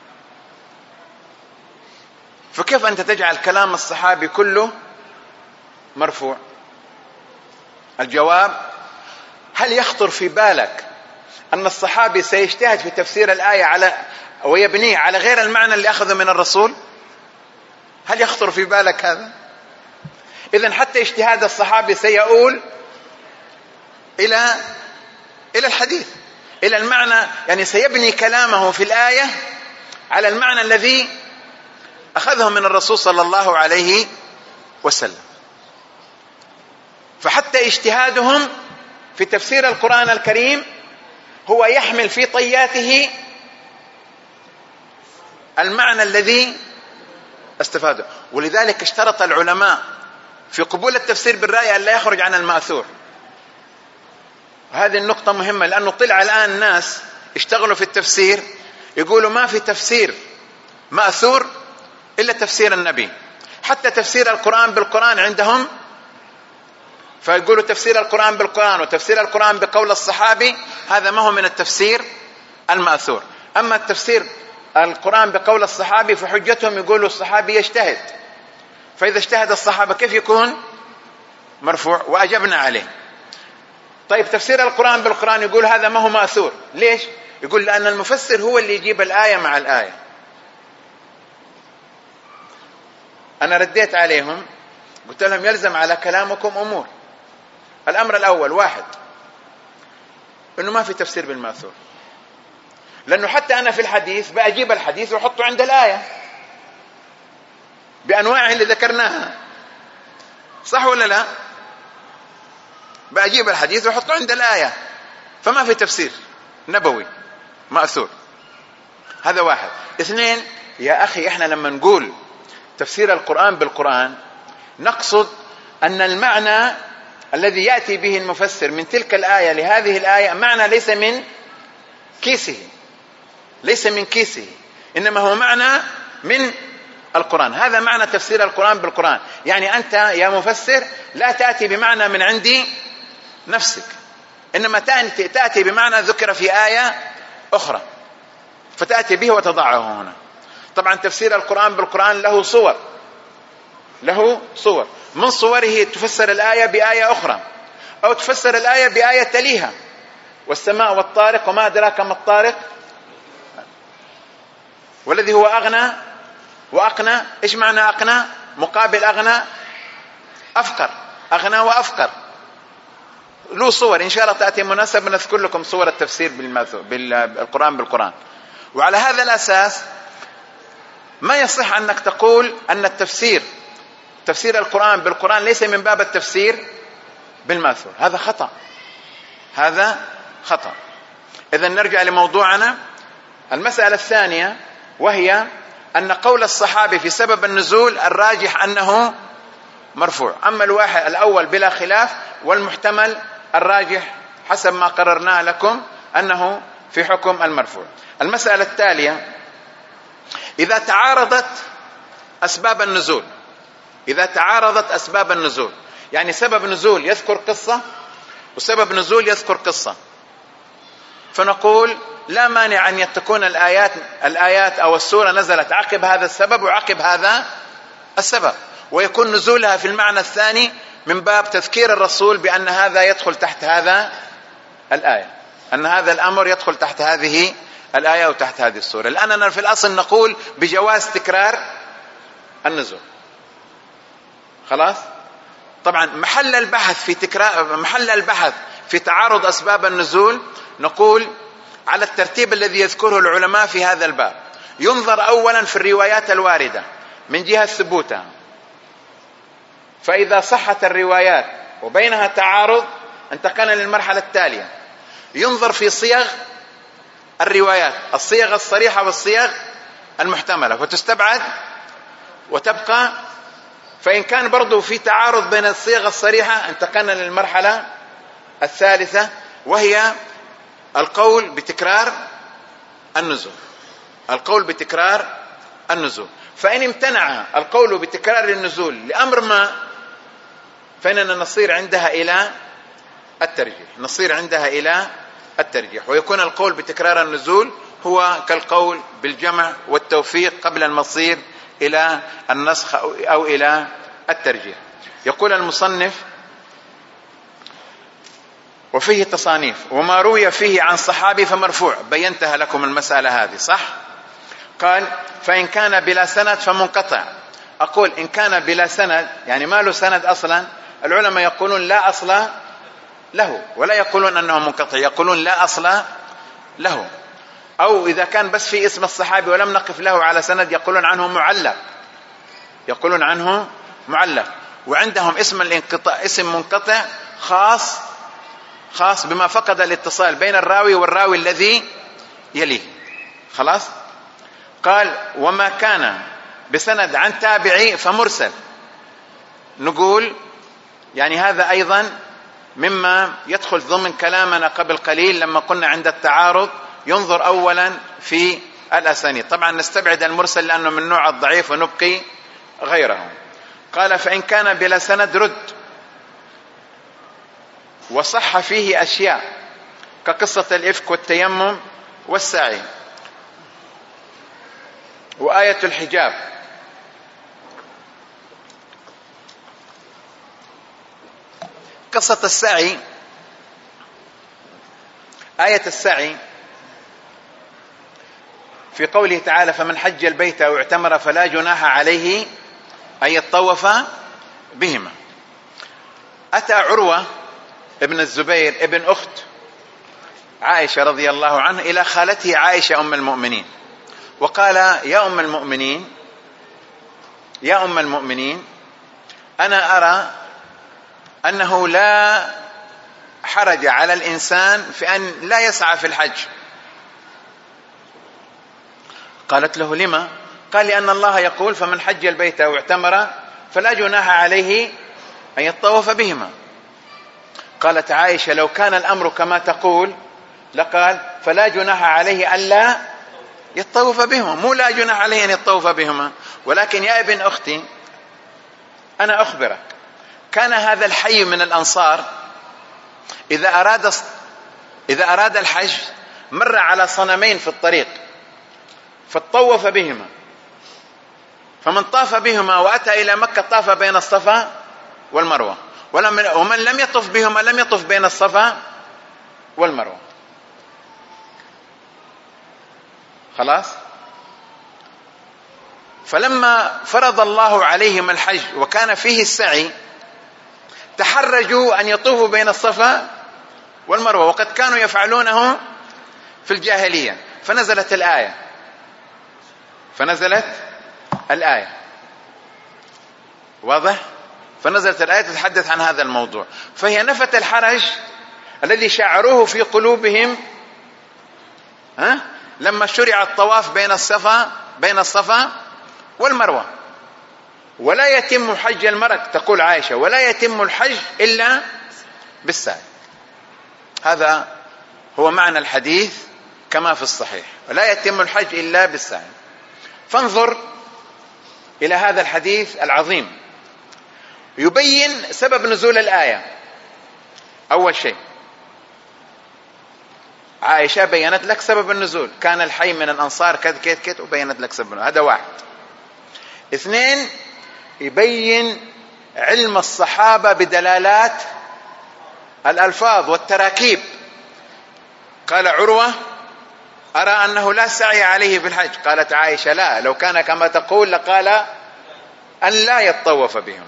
فكيف أنت تجعل كلام الصحابي كله مرفوع؟ الجواب: هل يخطر في بالك أن الصحابي سيجتهد في تفسير الآية على ويبنيه على غير المعنى اللي أخذه من الرسول؟ هل يخطر في بالك هذا؟ إذن حتى اجتهاد الصحابي سيؤول إلى إلى الحديث، إلى المعنى، يعني سيبني كلامه في الآية على المعنى الذي أخذه من الرسول صلى الله عليه وسلم. فحتى اجتهادهم في تفسير القرآن الكريم هو يحمل في طياته المعنى الذي استفاده. ولذلك اشترط العلماء في قبول التفسير بالرأي أن لا يخرج عن المأثور. هذه النقطة مهمة، لأنه طلع الآن ناس اشتغلوا في التفسير يقولوا ما في تفسير مأثور إلا تفسير النبي، حتى تفسير القرآن بالقرآن عندهم، فيقولوا تفسير القرآن بالقرآن وتفسير القرآن بقول الصحابي هذا ما هو من التفسير المأثور. أما التفسير القرآن بقول الصحابي فحجتهم يقولوا الصحابي يجتهد، فإذا اجتهد الصحابة كيف يكون مرفوع؟ وأجبنا عليه. طيب تفسير القرآن بالقرآن يقول هذا ما هو مأثور، ليش؟ يقول لأن المفسر هو اللي يجيب الآية مع الآية. أنا رديت عليهم قلت لهم يلزم على كلامكم أمور. الأمر الأول: واحد، إنه ما في تفسير بالمأثور، لأنه حتى أنا في الحديث بأجيب الحديث وأحطه عند الآية بأنواعه اللي ذكرناها، صح ولا لا؟ بأجيب الحديث وأحطه عند الآية، فما في تفسير نبوي مأثور. هذا واحد. اثنين، يا أخي إحنا لما نقول تفسير القرآن بالقرآن نقصد أن المعنى الذي يأتي به المفسر من تلك الآية لهذه الآية معنى ليس من كيسه، ليس من كيسه، إنما هو معنى من القرآن. هذا معنى تفسير القرآن بالقرآن. يعني أنت يا مفسر لا تأتي بمعنى من عندي نفسك، إنما تأتي بمعنى ذكر في آية أخرى فتأتي به وتضعه هنا. طبعا تفسير القرآن بالقرآن له صور، له صور، من صوره تفسر الآية بآية أخرى، أو تفسر الآية بآية تليها: والسماء والطارق وما أدراك ما الطارق، والذي هو أغنى وأقنى. إيش معنى أقنى؟ مقابل أغنى أفقر، أغنى وأفقر. له صور، إن شاء الله تأتي مناسبة نذكر لكم صور التفسير بالقرآن بالقرآن. وعلى هذا الأساس ما يصح أنك تقول أن التفسير تفسير القرآن بالقرآن ليس من باب التفسير بالمأثور. هذا خطأ، هذا خطأ. إذن نرجع لموضوعنا. المسألة الثانية وهي أن قول الصحابي في سبب النزول الراجح أنه مرفوع. أما الواحد الأول بلا خلاف، والمحتمل الراجح حسب ما قررناه لكم أنه في حكم المرفوع. المسألة التالية: إذا تعارضت أسباب النزول، إذا تعارضت أسباب النزول، يعني سبب نزول يذكر قصة وسبب نزول يذكر قصة، فنقول لا مانع أن تكون الآيات الآيات أو السورة نزلت عقب هذا السبب وعقب هذا السبب، ويكون نزولها في المعنى الثاني من باب تذكير الرسول بأن هذا يدخل تحت هذا الآية، أن هذا الأمر يدخل تحت هذه الآية وتحت هذه السورة، لأننا في الأصل نقول بجواز تكرار النزول. خلاص. طبعا محل البحث في تكرار محل البحث في تعارض أسباب النزول نقول على الترتيب الذي يذكره العلماء في هذا الباب. ينظر أولا في الروايات الواردة من جهة ثبوتها، فإذا صحت الروايات وبينها تعارض انتقلنا للمرحلة التالية. ينظر في صيغ الروايات، الصيغ الصريحة والصيغ المحتملة، وتستبعد وتبقى. فإن كان برضو في تعارض بين الصيغ الصريحة انتقلنا للمرحلة الثالثة، وهي القول بتكرار النزول. القول بتكرار النزول. فإن امتنع القول بتكرار النزول لأمر ما فإننا نصير عندها إلى الترجيح نصير عندها إلى الترجيح ويكون القول بتكرار النزول هو كالقول بالجمع والتوفيق قبل المصير إلى النسخ أو إلى الترجيح. يقول المصنف: وفيه تصانيف، وما روي فيه عن صحابي فمرفوع. بينتها لكم المسألة هذه صح؟ قال: فإن كان بلا سند فمنقطع. أقول إن كان بلا سند يعني ما له سند أصلا، العلماء يقولون لا أصل له، ولا يقولون أنه منقطع، يقولون لا أصل له. أو إذا كان بس في اسم الصحابي ولم نقف له على سند يقولون عنه معلق يقولون عنه معلق وعندهم اسم الانقطاع اسم منقطع خاص خاص بما فقد الاتصال بين الراوي والراوي الذي يليه. خلاص. قال: وما كان بسند عن تابعي فمرسل. نقول يعني هذا أيضا مما يدخل ضمن كلامنا قبل قليل لما قلنا عند التعارض ينظر أولا في الأسانيد. طبعا نستبعد المرسل لأنه من نوع الضعيف ونبقي غيره. قال: فإن كان بلا سند رد، وصح فيه أشياء كقصة الإفك والتيمم والسعي وآية الحجاب. قصة السعي، آية السعي في قوله تعالى: فمن حج البيت أو اعتمر فلا جناح عليه أن يطوف بهما. أتى عروة ابن الزبير ابن أخت عائشة رضي الله عنه إلى خالته عائشة أم المؤمنين وقال: يا أم المؤمنين يا أم المؤمنين أنا أرى أنه لا حرج على الإنسان في أن لا يسعى في الحج. قالت له: لما؟ قال: لأن الله يقول: فمن حج البيت أو اعتمر فلا جناح عليه أن يطوف بهما. قالت عائشة: لو كان الأمر كما تقول لقال فلا جناح عليه ألا يطوف بهما، مو لا جناح عليه أن يطوف بهما. ولكن يا ابن أختي أنا أخبرك، كان هذا الحي من الأنصار إذا أراد إذا أراد الحج مر على صنمين في الطريق فطوف بهما، فمن طاف بهما وأتى إلى مكة طاف بين الصفا والمروة، ومن لم يطف بهما لم يطف بين الصفا والمروة. خلاص. فلما فرض الله عليهم الحج وكان فيه السعي تحرجوا أن يطوفوا بين الصفا والمروة، وقد كانوا يفعلونه في الجاهلية. فنزلت الآية فنزلت الآية واضح؟ فنزلت الآية تتحدث عن هذا الموضوع، فهي نفت الحرج الذي شعروه في قلوبهم ها لما شرع الطواف بين الصفا بين الصفا والمروة. ولا يتم حج المرء، تقول عائشة، ولا يتم الحج إلا بالسعي. هذا هو معنى الحديث كما في الصحيح، ولا يتم الحج إلا بالسعي. فانظر إلى هذا الحديث العظيم يبين سبب نزول الآية. أول شيء عائشة بيّنت لك سبب النزول، كان الحي من الأنصار كذا كذا كذا، وبيّنت لك سبب النزول. هذا واحد. اثنين، يبين علم الصحابة بدلالات الألفاظ والتراكيب. قال عروة: أرى أنه لا سعي عليه في الحج. قالت عائشة: لا، لو كان كما تقول لقال أن لا يطوف بهم.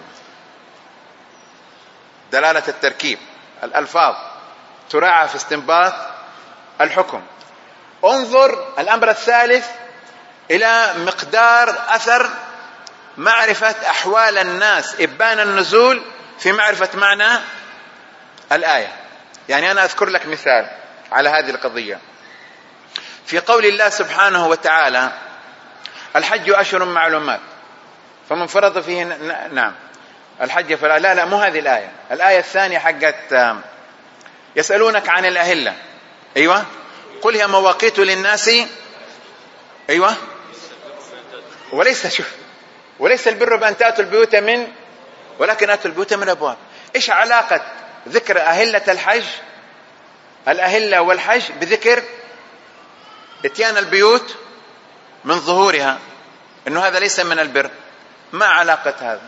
دلالة التركيب، الألفاظ تراعى في استنباط الحكم. انظر الأمر الثالث إلى مقدار أثر معرفة أحوال الناس، إبان النزول في معرفة معنى الآية. يعني أنا أذكر لك مثال على هذه القضية. في قول الله سبحانه وتعالى: الحج أشهر معلومات فمن فرض فيه ن... نعم الحج فلا لا لا مو هذه الآية. الآية الثانية حقت يسألونك عن الأهلة. أيوة، قل هي مواقيت للناس. أيوة، وليس شوف وليس البر بأن تأتوا البيوت من ولكن أتوا البيوت من أبواب. إيش علاقة ذكر أهلة الحج، الأهلة والحج، بذكر اتيان البيوت من ظهورها؟ إنه هذا ليس من البر. ما علاقة هذا؟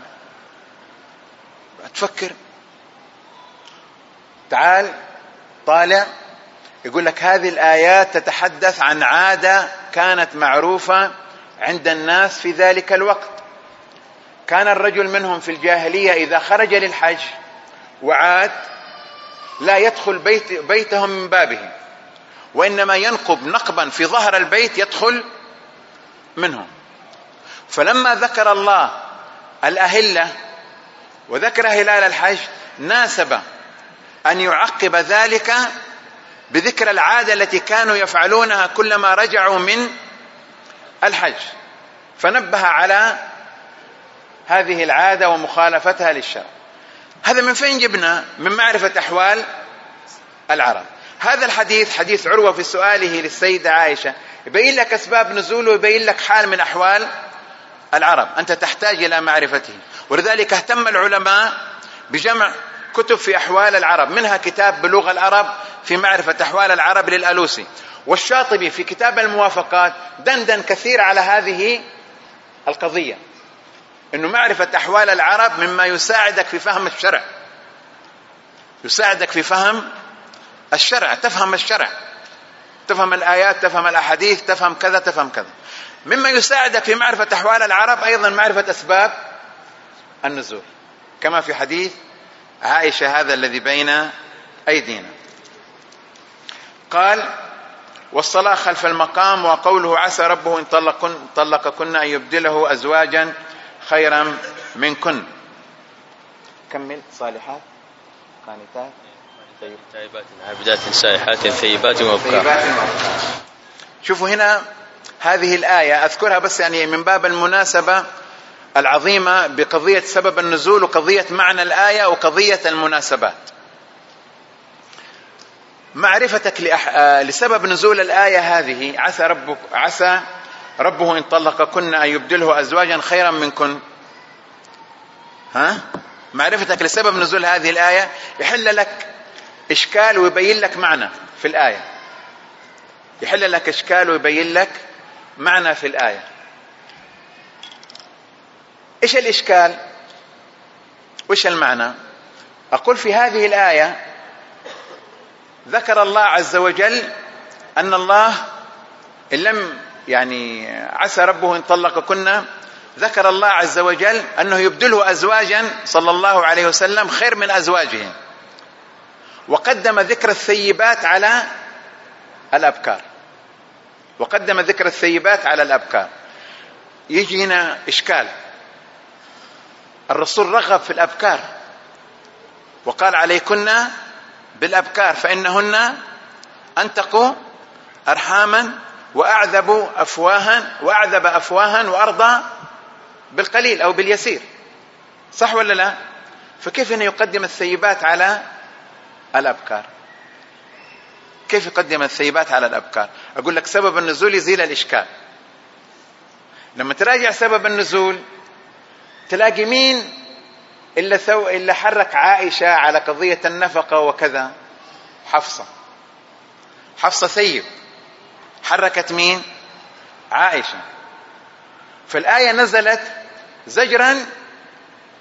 تفكر، تعال طالع، يقول لك هذه الآيات تتحدث عن عادة كانت معروفة عند الناس في ذلك الوقت. كان الرجل منهم في الجاهلية إذا خرج للحج وعاد لا يدخل بيت بيتهم من بابه، وإنما ينقب نقبا في ظهر البيت يدخل منه. فلما ذكر الله الأهلة وذكر هلال الحج ناسب أن يعقب ذلك بذكر العادة التي كانوا يفعلونها كلما رجعوا من الحج، فنبه على هذه العادة ومخالفتها للشرع. هذا من فين جبنا؟ من معرفة أحوال العرب. هذا الحديث حديث عروة في سؤاله للسيدة عائشة يبين لك أسباب نزوله ويبين لك حال من أحوال العرب أنت تحتاج إلى معرفته. ولذلك اهتم العلماء بجمع كتب في أحوال العرب، منها كتاب بلوغ العرب في معرفة أحوال العرب للألوسي، والشاطبي في كتاب الموافقات دندن كثير على هذه القضية، إنه معرفة أحوال العرب مما يساعدك في فهم الشرع، يساعدك في فهم الشرع، تفهم الشرع، تفهم الآيات، تفهم الأحاديث، تفهم كذا تفهم كذا. مما يساعدك في معرفة أحوال العرب أيضا معرفة أسباب النزول، كما في حديث عائشة هذا الذي بين أيدينا. قال: والصلاة خلف المقام، وقوله عسى ربه إن طلقكن أن يبدله أزواجا خيرا منكن. كمل: صالحات قانتات تائبات عابدات سائحات ثيبات وأبكار. شوفوا هنا هذه الآية أذكرها بس يعني من باب المناسبة العظيمة بقضية سبب النزول وقضية معنى الآية وقضية المناسبات. معرفتك لأح... لسبب نزول الآية هذه: عسى ربك عسى ربه إن طلقكن أن يبدله أزواجا خيرا منكن. ها؟ معرفتك لسبب نزول هذه الآية يحل لك إشكال ويبين لك معنى في الآية، يحل لك إشكال ويبين لك معنى في الآية. إيش الإشكال؟ وإيش المعنى؟ أقول في هذه الآية ذكر الله عز وجل أن الله إن لم يعني عسى ربه إن طلقكن، ذكر الله عز وجل أنه يبدله أزواجا صلى الله عليه وسلم خير من أزواجهم، وقدم ذكر الثيبات على الأبكار، وقدم ذكر الثيبات على الأبكار. يجي هنا إشكال، الرسول رغب في الأبكار وقال: عليكن بالأبكار فإنهن أنتقوا أرحاما وأعذب أفواها وأعذب أفواها وأرضى بالقليل أو باليسير. صح ولا لا؟ فكيف أنه يقدم الثيبات على الأبكار؟ كيف يقدم الثيبات على الأبكار؟ أقول لك سبب النزول يزيل الإشكال. لما تراجع سبب النزول تلاقي مين إلا, ثو... إلا حرك عائشة على قضية النفقة وكذا؟ حفصة. حفصة ثيب، حركت مين؟ عائشة. فالآية نزلت زجرا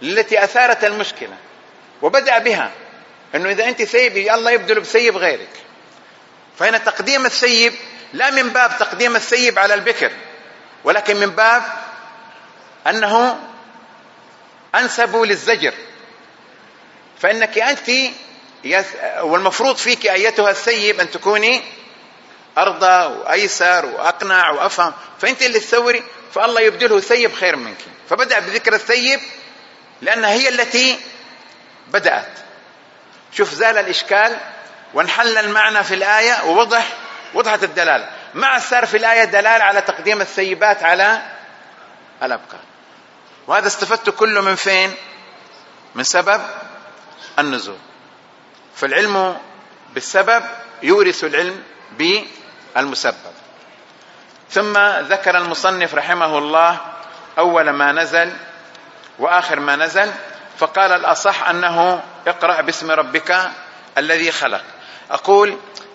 التي أثارت المشكلة، وبدأ بها أنه إذا أنت ثيب الله يبدل بثيب غيرك. فهنا تقديم الثيب لا من باب تقديم الثيب على البكر، ولكن من باب أنه أنسب للزجر. فإنك أنت والمفروض فيك أيتها الثيب أن تكوني أرضى وأيسر وأقنع وأفهم، فأنت اللي تثوري، فالله يبدله ثيب خير منك. فبدأ بذكر الثيب لأنها هي التي بدأت. شوف زال الإشكال وانحل المعنى في الآية ووضح وضحت الدلالة. مع السار في الآية دلالة على تقديم الثيبات على الأبكار. وهذا استفدت كله من فين؟ من سبب النزول. فالعلم بالسبب يورث العلم بالمسبب. ثم ذكر المصنف رحمه الله أول ما نزل وآخر ما نزل، فقال الأصح أنه اقرأ باسم ربك الذي خلق. أقول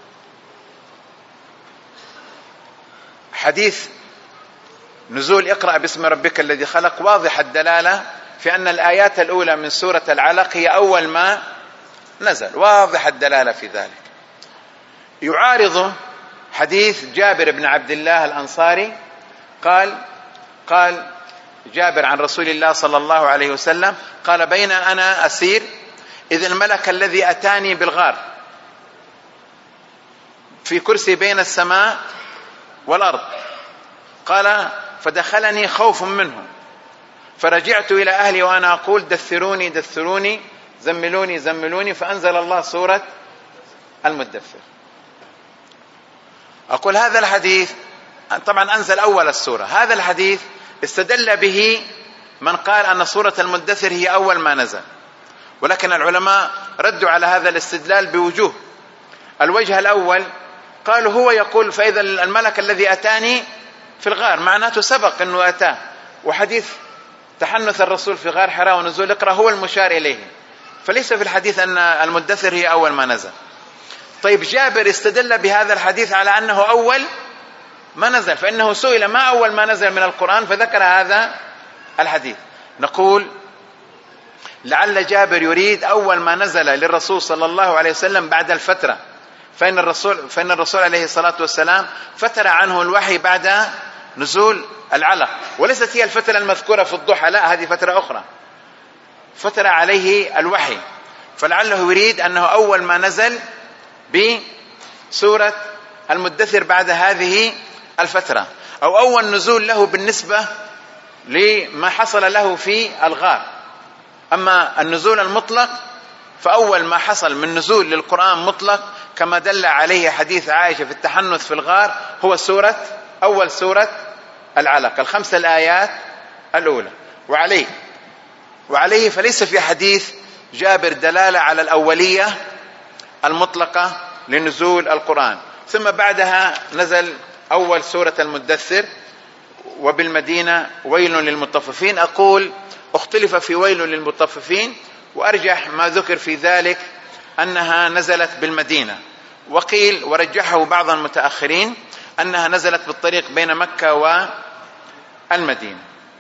حديث نزول اقرأ باسم ربك الذي خلق واضح الدلالة في أن الآيات الأولى من سورة العلق هي أول ما نزل، واضح الدلالة في ذلك. يعارض حديث جابر بن عبد الله الأنصاري قال قال جابر عن رسول الله صلى الله عليه وسلم قال: بين أنا أسير إذ الملك الذي أتاني بالغار في كرسي بين السماء والأرض، قال: فدخلني خوف منه فرجعت إلى أهلي وأنا أقول: دثروني دثروني زملوني زملوني، فأنزل الله سورة المدثر. أقول هذا الحديث طبعا أنزل أول السورة، هذا الحديث استدل به من قال أن سورة المدثر هي أول ما نزل، ولكن العلماء ردوا على هذا الاستدلال بوجوه. الوجه الأول قالوا هو يقول: فإذا الملك الذي أتاني في الغار معناته سبق أنه أتاه، وحديث تحنث الرسول في غار حراء ونزول اقرأ هو المشار إليه، فليس في الحديث أن المدثر هي أول ما نزل. طيب جابر استدل بهذا الحديث على أنه أول ما نزل، فإنه سئل ما أول ما نزل من القرآن فذكر هذا الحديث. نقول لعل جابر يريد أول ما نزل للرسول صلى الله عليه وسلم بعد الفترة، فإن الرسول, فإن الرسول عليه الصلاة والسلام فتر عنه الوحي بعد نزول العلق، وليست هي الفترة المذكورة في الضحى، لا، هذه فترة أخرى فتر عليه الوحي، فلعله يريد أنه أول ما نزل بسورة المدثر بعد هذه الفترة، أو أول نزول له بالنسبة لما حصل له في الغار. أما النزول المطلق فأول ما حصل من نزول للقرآن مطلق كما دل عليه حديث عائشة في التحنث في الغار هو سورة أول سورة العلق، الخمس الآيات الأولى. وعليه وعليه فليس في حديث جابر دلالة على الأولية المطلقة لنزول القرآن. ثم بعدها نزل أول سورة المدثر، وبالمدينة ويل للمطففين. أقول اختلف في ويل للمطففين، وأرجح ما ذكر في ذلك أنها نزلت بالمدينة، وقيل ورجحه بعض المتأخرين أنها نزلت بالطريق بين مكة والمدينة.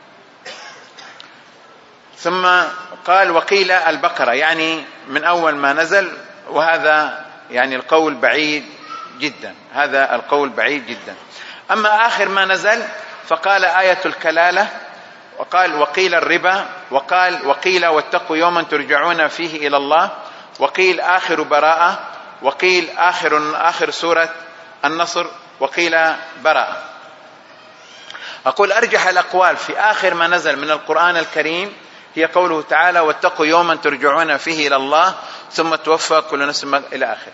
ثم قال وقيل البقرة، يعني من أول ما نزل، وهذا يعني القول بعيد جدا، هذا القول بعيد جدا. أما آخر ما نزل فقال آية الكلالة، وقال وقيل الربا، وقال وقيل واتقوا يوما ترجعون فيه إلى الله، وقيل آخر براءة، وقيل آخر آخر سورة النصر، وقيل براءة. أقول أرجح الأقوال في آخر ما نزل من القرآن الكريم هي قوله تعالى واتقوا يوما ترجعون فيه إلى الله ثم توفى كل نفس ما إلى آخر.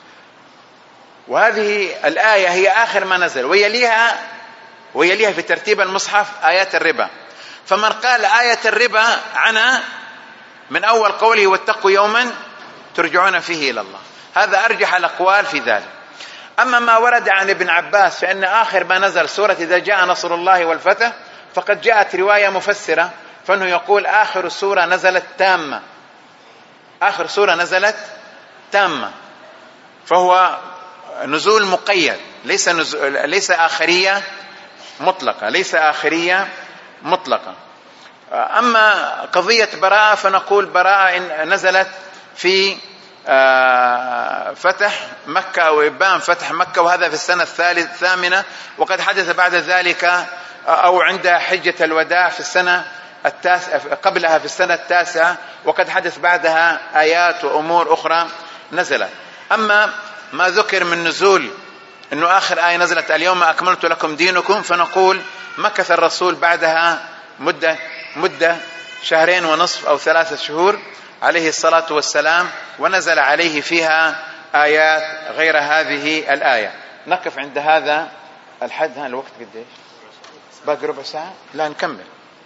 وهذه الآية هي آخر ما نزل، ويليها ويليها في ترتيب المصحف آيات الربا. فمن قال آية الربا عنا من أول قوله واتقوا يوما ترجعون فيه إلى الله، هذا أرجح الأقوال في ذلك. أما ما ورد عن ابن عباس فإن آخر ما نزل سورة إذا جاء نصر الله والفتح، فقد جاءت رواية مفسرة فإنه يقول آخر سورة نزلت تامة، آخر سورة نزلت تامة، فهو نزول مقيد، ليس نزول ليس آخرية مطلقة، ليس آخرية مطلقة. أما قضية براءة فنقول براءة إن نزلت في فتح مكة أو إبان فتح مكة، وهذا في السنة الثالث الثامنة، وقد حدث بعد ذلك أو عند حجة الوداع في السنة التاسعة، قبلها في السنة التاسعة، وقد حدث بعدها آيات وأمور أخرى نزلت. أما ما ذكر من نزول أنه آخر آية نزلت اليوم أكملت لكم دينكم، فنقول مكث الرسول بعدها مدة مدة شهرين ونصف أو ثلاثة شهور عليه الصلاة والسلام، ونزل عليه فيها آيات غير هذه الآية. نقف عند هذا الحد. ها الوقت قديش؟ باقي ربع ساعة؟ لا نكمل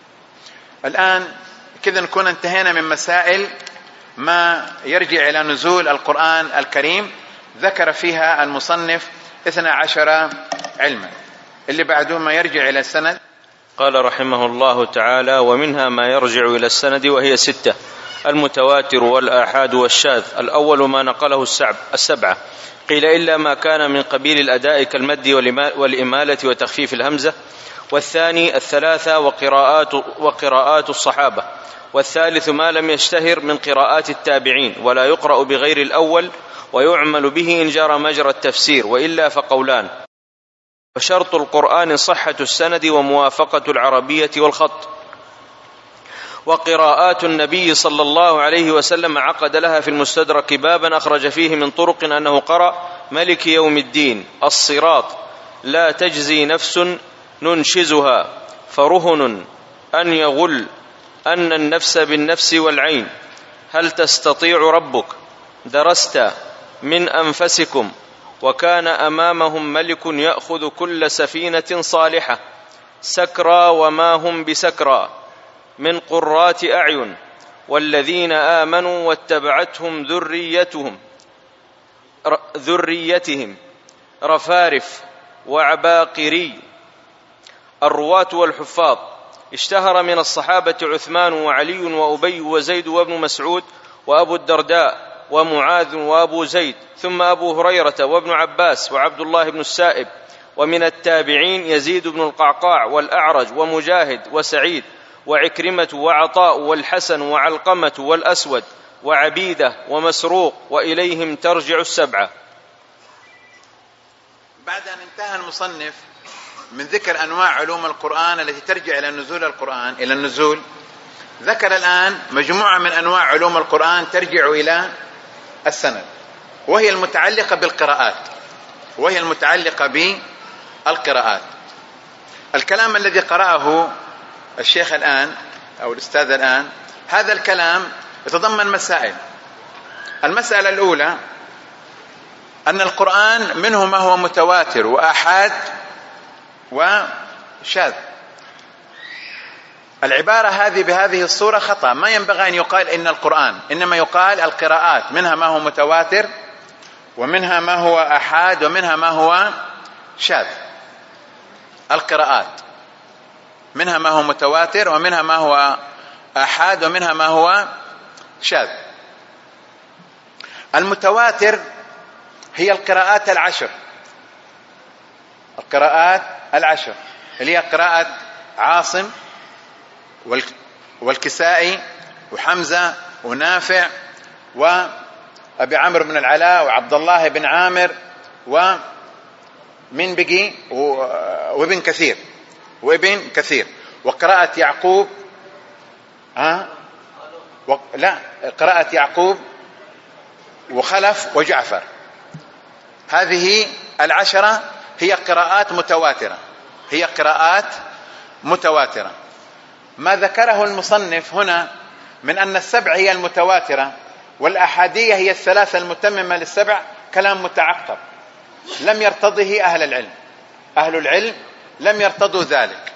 الآن كذا نكون انتهينا من مسائل ما يرجع إلى نزول القرآن الكريم. ذكر فيها المصنف اثنى عشر علما. اللي بعده ما يرجع إلى السند. قال رحمه الله تعالى: ومنها ما يرجع إلى السند وهي ستة: المتواتر والآحاد والشاذ. الأول ما نقله السبعة، قيل إلا ما كان من قبيل الأداء كالمد والإمالة وتخفيف الهمزة. والثاني الثلاثة وقراءات, وقراءات الصحابة. والثالث ما لم يشتهر من قراءات التابعين، ولا يقرأ بغير الأول، ويعمل به إن جرى مجرى التفسير، وإلا فقولان. وشرط القرآن صحة السند وموافقة العربية والخط. وقراءات النبي صلى الله عليه وسلم عقد لها في المستدرك بابا أخرج فيه من طرق أنه قرأ: ملك يوم الدين، الصراط، لا تجزي نفس ننشزها، فرهن أن يغل، أن النفس بالنفس والعين، هل تستطيع ربك، درست من أنفسكم، وكان أمامهم ملك يأخذ كل سفينة صالحة، سكرى وما هم بسكرى، من قرات أعين، والذين آمنوا واتبعتهم ذريتهم ذريتهم رفارف وعباقري. الرواة والحفاظ. اشتهر من الصحابة عثمان وعلي وأبي وزيد وابن مسعود وأبو الدرداء ومعاذ وأبو زيد، ثم أبو هريرة وابن عباس وعبد الله بن السائب. ومن التابعين يزيد بن القعقاع والأعرج ومجاهد وسعيد وعكرمة وعطاء والحسن وعلقمة والأسود وعبيدة ومسروق، وإليهم ترجع السبعة. بعد أن انتهى المصنف من ذكر أنواع علوم القرآن التي ترجع إلى نزول القرآن إلى النزول، ذكر الآن مجموعة من أنواع علوم القرآن ترجع إلى السند، وهي المتعلقة بالقراءات وهي المتعلقة بالقراءات. الكلام الذي قرأه الشيخ الآن أو الأستاذ الآن، هذا الكلام يتضمن مسائل. المسألة الأولى أن القرآن منه ما هو متواتر وآحاد وشاذ. العبارة هذه بهذه الصورة خطأ، ما ينبغي أن يقال إن القرآن، إنما يقال القراءات، منها ما هو متواتر ومنها ما هو آحاد ومنها ما هو شاذ. القراءات منها ما هو متواتر ومنها ما هو آحاد ومنها ما هو شاذ. المتواتر هي القراءات العشر، القراءات العشر اللي هي قراءة عاصم والكسائي وحمزة ونافع وأبي عمرو بن العلاء وعبد الله بن عامر ومن بقي وابن كثير وابن كثير وقراءة يعقوب ها و... لا قراءة يعقوب وخلف وجعفر. هذه العشرة هي قراءات متواترة هي قراءات متواترة. ما ذكره المصنف هنا من أن السبع هي المتواترة والأحادية هي الثلاثة المتممة للسبع كلام متعقب لم يرتضه أهل العلم. أهل العلم لم يرتضوا ذلك.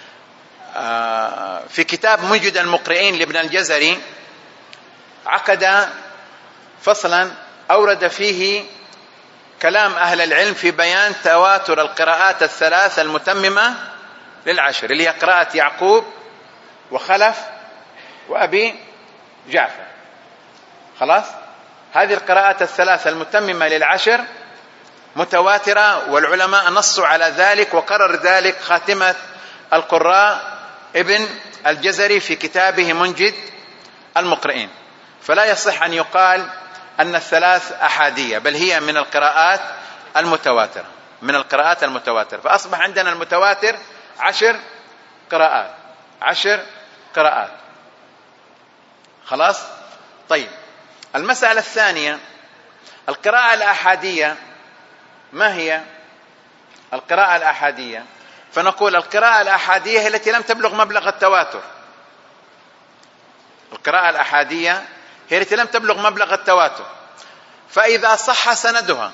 في كتاب منجد المقرئين لابن الجزري عقد فصلا أورد فيه كلام أهل العلم في بيان تواتر القراءات الثلاثة المتممة للعشر اللي هي قراءة يعقوب وخلف وأبي جعفر. خلاص، هذه القراءات الثلاثة المتممة للعشر متواترة، والعلماء نصوا على ذلك، وقرر ذلك خاتمة القراء ابن الجزري في كتابه منجد المقرئين. فلا يصح أن يقال أن الثلاث أحادية، بل هي من القراءات المتواترة، من القراءات المتواترة. فأصبح عندنا المتواتر عشر قراءات، عشر قراءات. خلاص؟ طيب، المسألة الثانية، القراءة الآحادية. ما هي القراءة الآحادية؟ فنقول القراءة الآحادية هي التي لم تبلغ مبلغ التواتر. القراءة الآحادية هي التي لم تبلغ مبلغ التواتر، فإذا صح سندها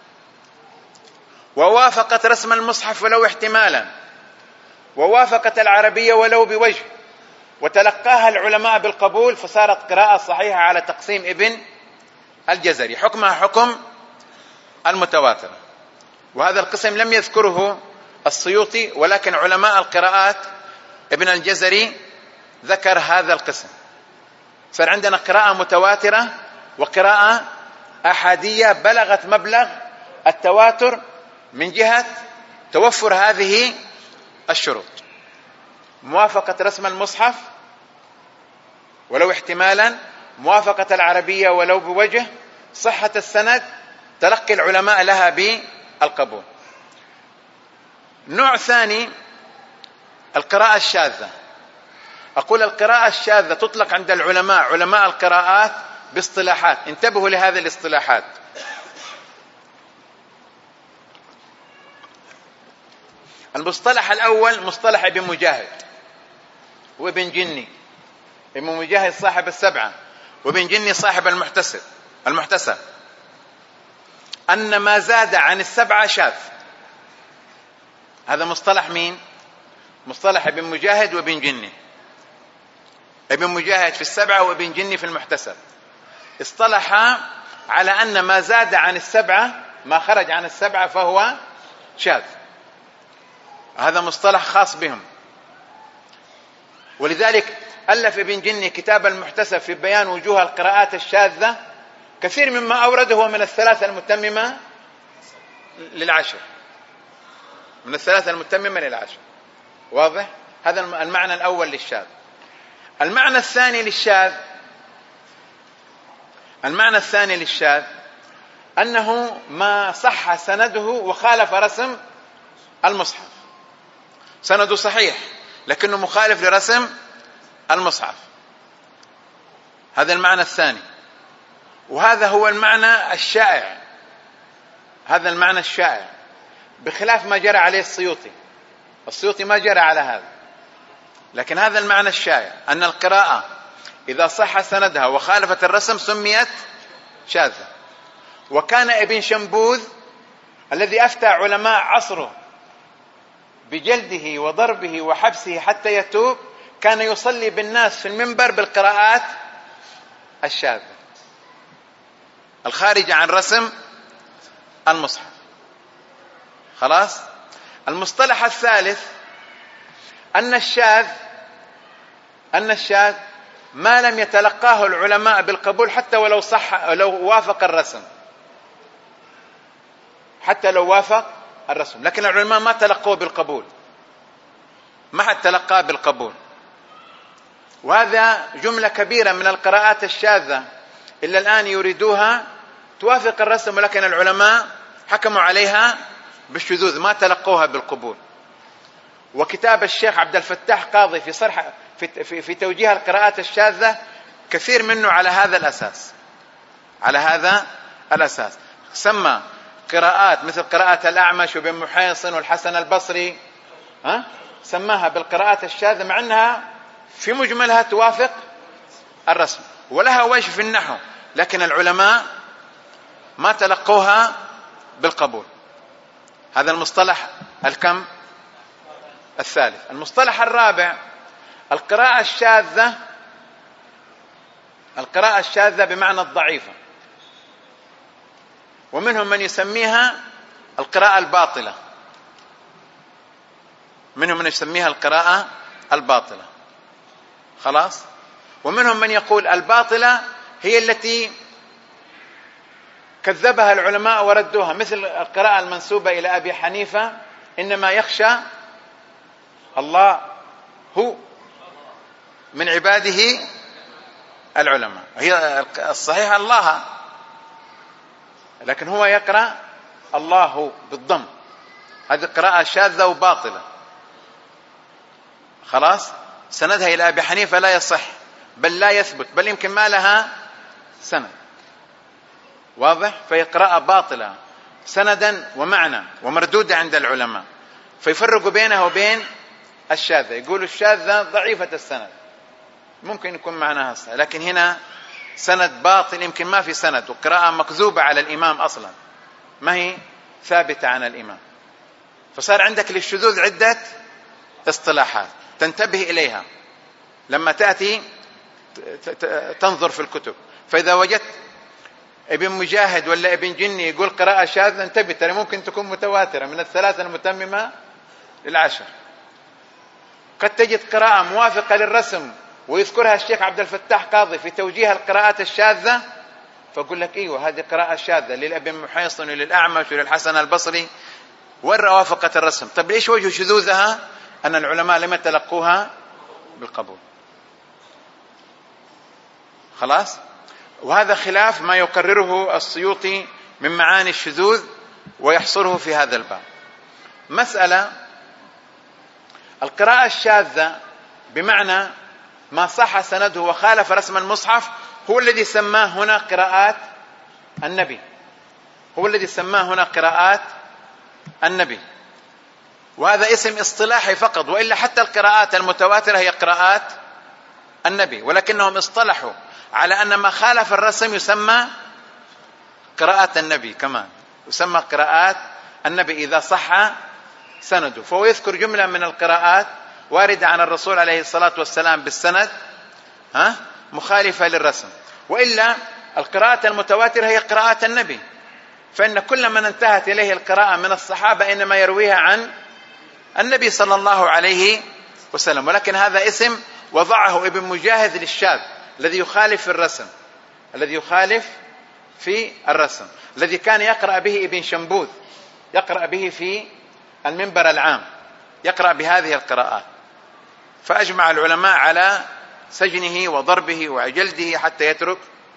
ووافقت رسم المصحف ولو احتمالا، ووافقت العربية ولو بوجه، وتلقاها العلماء بالقبول، فصارت قراءة صحيحة على تقسيم ابن الجزري، حكمها حكم المتواتر. وهذا القسم لم يذكره السيوطي، ولكن علماء القراءات ابن الجزري ذكر هذا القسم. صار عندنا قراءة متواترة وقراءة أحادية بلغت مبلغ التواتر من جهة توفر هذه الشروط: موافقة رسم المصحف ولو احتمالا، موافقة العربية ولو بوجه، صحة السند، تلقي العلماء لها بالقبول. نوع ثاني القراءة الشاذة. أقول القراءة الشاذة تطلق عند العلماء، علماء القراءات، باصطلاحات. انتبهوا لهذه الاصطلاحات. المصطلح الأول مصطلح ابن مجاهد وابن جني. ابن مجاهد صاحب السبعة، وابن جني صاحب المحتسب المحتسب أن ما زاد عن السبعة شاذ. هذا مصطلح مين؟ مصطلح ابن مجاهد وابن جني. ابن مجاهد في السبعة وابن جني في المحتسب اصطلحا على أن ما زاد عن السبعة، ما خرج عن السبعة، فهو شاذ. هذا مصطلح خاص بهم، ولذلك ألف ابن جني كتاب المحتسب في بيان وجوه القراءات الشاذة. كثير مما أورده هو من الثلاثة المتممة للعشر، من الثلاثة المتممة للعشر. واضح؟ هذا المعنى الأول للشاذ. المعنى الثاني للشاذ المعنى الثاني للشاذ أنه ما صح سنده وخالف رسم المصحف. سنده صحيح لكنه مخالف لرسم المصحف. هذا المعنى الثاني، وهذا هو المعنى الشائع. هذا المعنى الشائع بخلاف ما جرى عليه السيوطي. السيوطي ما جرى على هذا، لكن هذا المعنى الشائع أن القراءة إذا صح سندها وخالفت الرسم سميت شاذة. وكان ابن شنبوذ الذي أفتى علماء عصره بجلده وضربه وحبسه حتى يتوب، كان يصلي بالناس في المنبر بالقراءات الشاذة الخارجة عن رسم المصحف. خلاص؟ المصطلح الثالث أن الشاذ أن الشاذ ما لم يتلقاه العلماء بالقبول، حتى ولو صح، لو وافق الرسم، حتى لو وافق الرسم، لكن العلماء ما تلقوه بالقبول، ما حد تلقاه بالقبول. وهذا جملة كبيرة من القراءات الشاذة إلا الآن يريدوها توافق الرسم، ولكن العلماء حكموا عليها بالشذوذ، ما تلقوها بالقبول. وكتاب الشيخ عبد الفتاح قاضي في صرح في, في, في توجيه القراءات الشاذة كثير منه على هذا الأساس، على هذا الأساس. سمى قراءات مثل قراءة الأعمش وابن محيصن والحسن البصري، ها سماها بالقراءات الشاذة، مع أنها في مجملها توافق الرسم ولها وجه في النحو، لكن العلماء ما تلقوها بالقبول. هذا المصطلح الكم الثالث. المصطلح الرابع القراءة الشاذة. القراءة الشاذة بمعنى الضعيفة، ومنهم من يسميها القراءة الباطلة، منهم من يسميها القراءة الباطلة. خلاص؟ ومنهم من يقول الباطلة هي التي كذبها العلماء وردوها، مثل القراءة المنسوبة إلى أبي حنيفة: إنما يخشى الله هو من عباده العلماء. هي الصحيح الله، لكن هو يقرأ الله بالضم، هذه قراءة شاذة وباطلة. خلاص، سندها إلى أبي حنيفة لا يصح، بل لا يثبت، بل يمكن ما لها سند. واضح؟ فهي قراءة باطلة سندا ومعنى ومردودة عند العلماء، فيفرقوا بينها وبين الشاذة. يقولوا الشاذة ضعيفة السند، ممكن يكون معناها صحيح، لكن هنا سند باطل، يمكن ما في سند، وقراءة مكذوبة على الإمام أصلا، ما هي ثابتة عن الإمام. فصار عندك للشذوذ عدة اصطلاحات تنتبه إليها لما تأتي تنظر في الكتب. فإذا وجدت ابن مجاهد ولا ابن جني يقول قراءة شاذة، انتبه، ترى ممكن تكون متواترة من الثلاثة المتممة للعشر. قد تجد قراءة موافقة للرسم ويذكرها الشيخ عبد الفتاح قاضي في توجيه القراءات الشاذة، فأقول لك ايوه هذه قراءة شاذة للابن محيصن وللأعمش وللحسن البصري، وين وافقت الرسم؟ طب ليش وجه شذوذها؟ أن العلماء لم يتلقوها بالقبول. خلاص، وهذا خلاف ما يقرره السيوطي من معاني الشذوذ ويحصره في هذا الباب. مسألة القراءة الشاذة بمعنى ما صح سنده وخالف رسم المصحف، هو الذي سماه هنا قراءات النبي، هو الذي سماه هنا قراءات النبي، وهذا اسم اصطلاحي فقط، وإلا حتى القراءات المتواترة هي قراءات النبي، ولكنهم اصطلحوا على أن ما خالف الرسم يسمى قراءة النبي، كمان يسمى قراءات النبي إذا صح سنده. فهو يذكر جملة من القراءات واردة عن الرسول عليه الصلاة والسلام بالسند ها مخالفة للرسم، وإلا القراءة المتواترة هي قراءة النبي، فإن كل من انتهت إليه القراءة من الصحابة إنما يرويها عن النبي صلى الله عليه وسلم. ولكن هذا اسم وضعه ابن مجاهد للشاذ الذي يخالف في الرسم، الذي يخالف في الرسم، الذي كان يقرأ به ابن شنبوذ، يقرأ به في المنبر العام، يقرأ بهذه القراءات. فأجمع العلماء على سجنه وضربه وجلده حتى يترك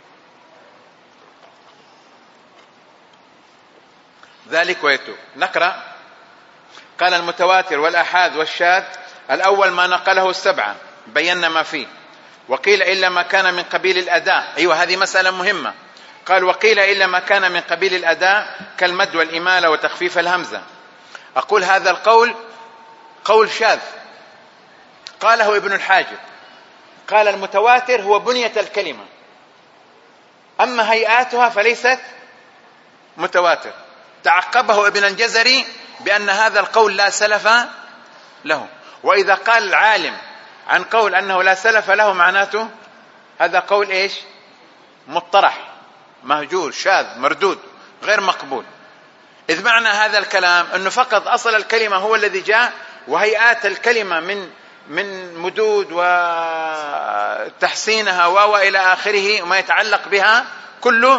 ذلك ويتوب. نقرأ. قال المتواتر والآحاد والشاذ: الأول ما نقله السبعة بينا ما فيه، وقيل إلا ما كان من قبيل الأداء. أيوة هذه مسألة مهمة. قال: وقيل إلا ما كان من قبيل الأداء كالمد والإمالة وتخفيف الهمزة. أقول هذا القول قول شاذ قاله ابن الحاجب، قال المتواتر هو بنية الكلمة، أما هيئاتها فليست متواتر. تعقبه ابن الجزري بأن هذا القول لا سلف له، وإذا قال العالم عن قول أنه لا سلف له معناته هذا قول إيش؟ مطرح، مهجور، شاذ، مردود، غير مقبول. إذ معنى هذا الكلام أنه فقط أصل الكلمة هو الذي جاء، وهيئات الكلمة من من مدود وتحسينها وإلى آخره وما يتعلق بها كله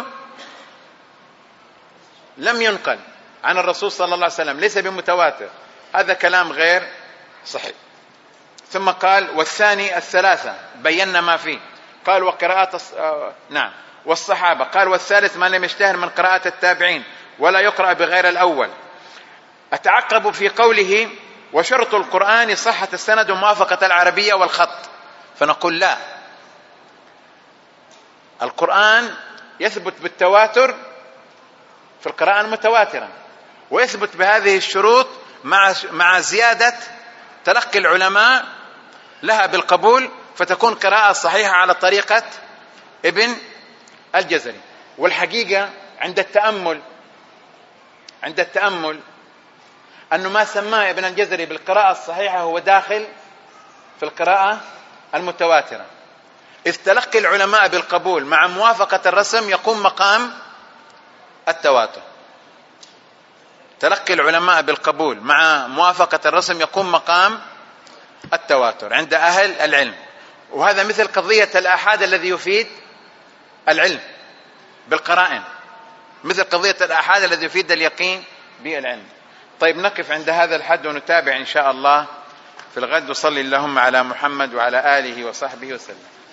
لم ينقل عن الرسول صلى الله عليه وسلم، ليس بمتواتر. هذا كلام غير صحيح. ثم قال: والثاني الثلاثة بينا ما فيه. قال: وقراءات الص... آه... نعم والصحابة. قال: والثالث ما لم يشتهر من قراءة التابعين ولا يقرأ بغير الأول. أتعقب في قوله: وشرط القرآن صحة السند وموافقة العربية والخط. فنقول لا، القرآن يثبت بالتواتر في القراءة المتواترة، ويثبت بهذه الشروط مع مع زيادة تلقي العلماء لها بالقبول، فتكون قراءة صحيحة على طريقة ابن الجزري. والحقيقة عند التأمل عند التأمل أنه ما سماه ابن الجزري بالقراءة الصحيحة هو داخل في القراءة المتواترة، إذ تلقي العلماء بالقبول مع موافقة الرسم يقوم مقام التواتر. تلقي العلماء بالقبول مع موافقة الرسم يقوم مقام التواتر عند أهل العلم. وهذا مثل قضية الآحاد الذي يفيد العلم بالقرائن، مثل قضية الآحاد الذي يفيد اليقين بالعلم. طيب، نقف عند هذا الحد ونتابع إن شاء الله في الغد. وصلي اللهم على محمد وعلى آله وصحبه وسلم.